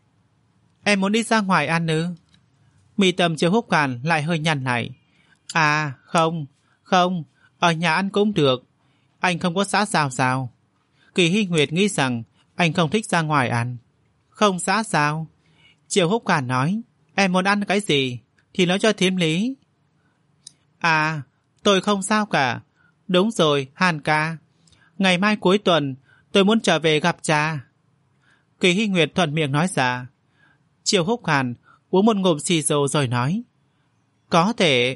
[SPEAKER 1] Em muốn đi ra ngoài ăn ư? Mì tầm Triệu Húc Hàn lại hơi nhăn lại. À không, không, ở nhà ăn cũng được. Anh không có xã giao sao? Kỳ Hy Nguyệt nghĩ rằng anh không thích ra ngoài ăn. Không xã giao? Triệu Húc Hàn nói. Em muốn ăn cái gì thì nói cho thím Lý. À, tôi không sao cả. Đúng rồi, Hàn ca, ngày mai cuối tuần tôi muốn trở về gặp cha. Kỳ Hy Nguyệt thuận miệng nói ra. Triệu Húc Hàn uống một ngụm xì dầu rồi nói. Có thể.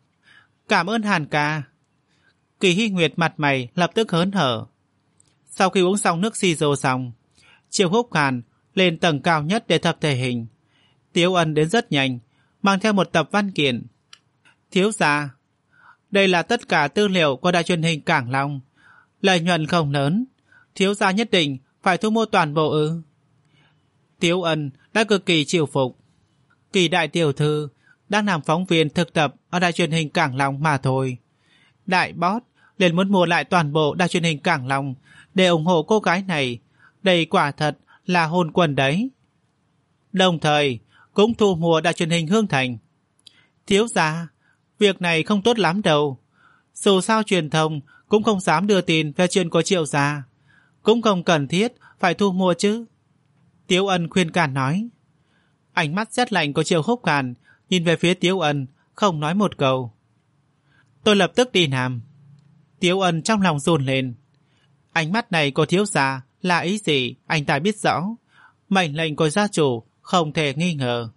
[SPEAKER 1] Cảm ơn Hàn ca. Kỳ Hy Nguyệt mặt mày lập tức hớn hở. Sau khi uống xong nước xì dầu xong, Triệu Húc Hàn lên tầng cao nhất để tập thể hình. Tiếu Ân đến rất nhanh, mang theo một tập văn kiện. Thiếu gia, đây là tất cả tư liệu của đài truyền hình Cảng Long. Lợi nhuận không lớn, thiếu gia nhất định phải thu mua toàn bộ ư? Tiếu Ân đã cực kỳ chịu phục. Kỳ đại tiểu thư đang làm phóng viên thực tập ở đài truyền hình Cảng Long mà thôi. Đại boss liền muốn mua lại toàn bộ đài truyền hình Cảng Long để ủng hộ cô gái này. Đây quả thật là hôn quân đấy. Đồng thời cũng thu mua đài truyền hình Hương Thành. Thiếu gia, việc này không tốt lắm đâu. Dù sao truyền thông cũng không dám đưa tin về chuyện của Triệu gia, cũng không cần thiết phải thu mua chứ. Tiếu Ân khuyên can nói. Ánh mắt rét lạnh của Triệu Húc Hàn nhìn về phía Tiếu Ân, không nói một câu. Tôi lập tức đi làm. Tiếu Ân trong lòng run lên. Ánh mắt này của thiếu gia là ý gì anh ta biết rõ. Mệnh lệnh của gia chủ không thể nghi ngờ.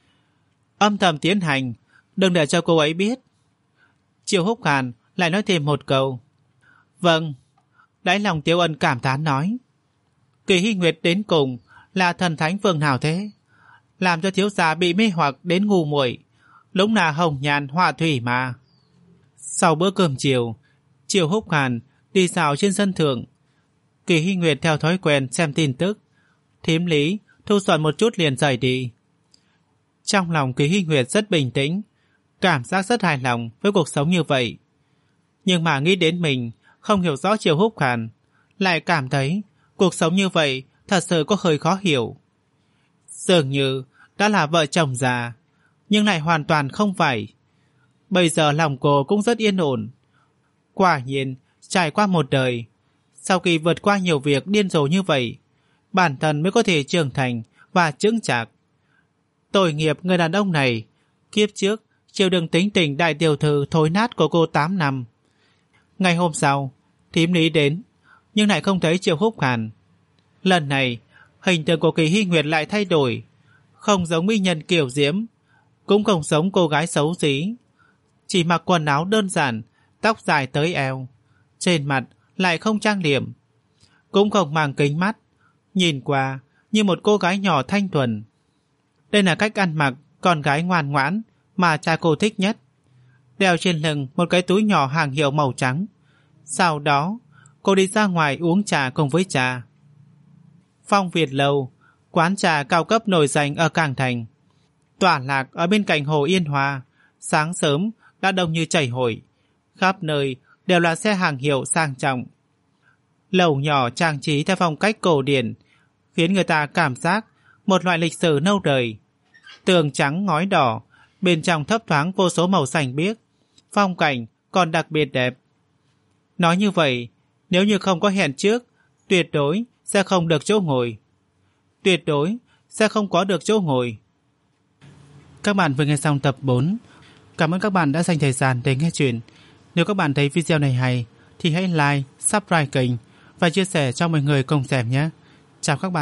[SPEAKER 1] Âm thầm tiến hành, đừng để cho cô ấy biết. Triệu Húc Hàn lại nói thêm một câu. Vâng. Đáy lòng Tiếu Ân cảm thán nói. Kỳ Hy Nguyệt đến cùng là thần thánh phương nào thế? Làm cho thiếu gia bị mê hoặc đến ngu muội, đúng là hồng nhan họa thủy mà. Sau bữa cơm chiều, Triệu Húc Hàn đi dạo trên sân thượng. Kỳ Hy Nguyệt theo thói quen xem tin tức. Thím Lý thu dọn một chút liền rời đi. Trong lòng Kỳ Hy Nguyệt rất bình tĩnh, cảm giác rất hài lòng với cuộc sống như vậy. Nhưng mà nghĩ đến mình không hiểu rõ Triệu Húc Hàn, lại cảm thấy cuộc sống như vậy thật sự có hơi khó hiểu. Dường như đã là vợ chồng già, nhưng lại hoàn toàn không phải. Bây giờ lòng cô cũng rất yên ổn. Quả nhiên, trải qua một đời, sau khi vượt qua nhiều việc điên rồ như vậy, bản thân mới có thể trưởng thành và chững chạc. Tội nghiệp người đàn ông này, kiếp trước chịu đựng tính tình đại tiểu thư thối nát của cô tám năm. Ngày hôm sau, thím Lý đến, nhưng lại không thấy Triệu Húc Hàn. Lần này, hình tượng của Kỳ Hy Nguyệt lại thay đổi, không giống mỹ nhân kiểu diễm, cũng không giống cô gái xấu xí. Chỉ mặc quần áo đơn giản, tóc dài tới eo, trên mặt lại không trang điểm, cũng không mang kính mắt, nhìn qua như một cô gái nhỏ thanh thuần. Đây là cách ăn mặc con gái ngoan ngoãn mà cha cô thích nhất. Đeo trên lưng một cái túi nhỏ hàng hiệu màu trắng. Sau đó, cô đi ra ngoài uống trà cùng với cha. Phong Việt Lâu, quán trà cao cấp nổi danh ở Cảng Thành, tọa lạc ở bên cạnh hồ Yên Hòa, sáng sớm đã đông như chảy hội, khắp nơi đều là xe hàng hiệu sang trọng. Lầu nhỏ trang trí theo phong cách cổ điển, khiến người ta cảm giác một loại lịch sử lâu đời. Tường trắng ngói đỏ, bên trong thấp thoáng vô số màu xanh biếc, phong cảnh còn đặc biệt đẹp. Nói như vậy, nếu như không có hẹn trước, tuyệt đối sẽ không được chỗ ngồi. Tuyệt đối sẽ không có được chỗ ngồi. Các bạn vừa nghe xong tập bốn. Cảm ơn các bạn đã dành thời gian để nghe chuyện. Nếu các bạn thấy video này hay thì hãy like, subscribe kênh và chia sẻ cho mọi người cùng xem nhé. Chào các bạn.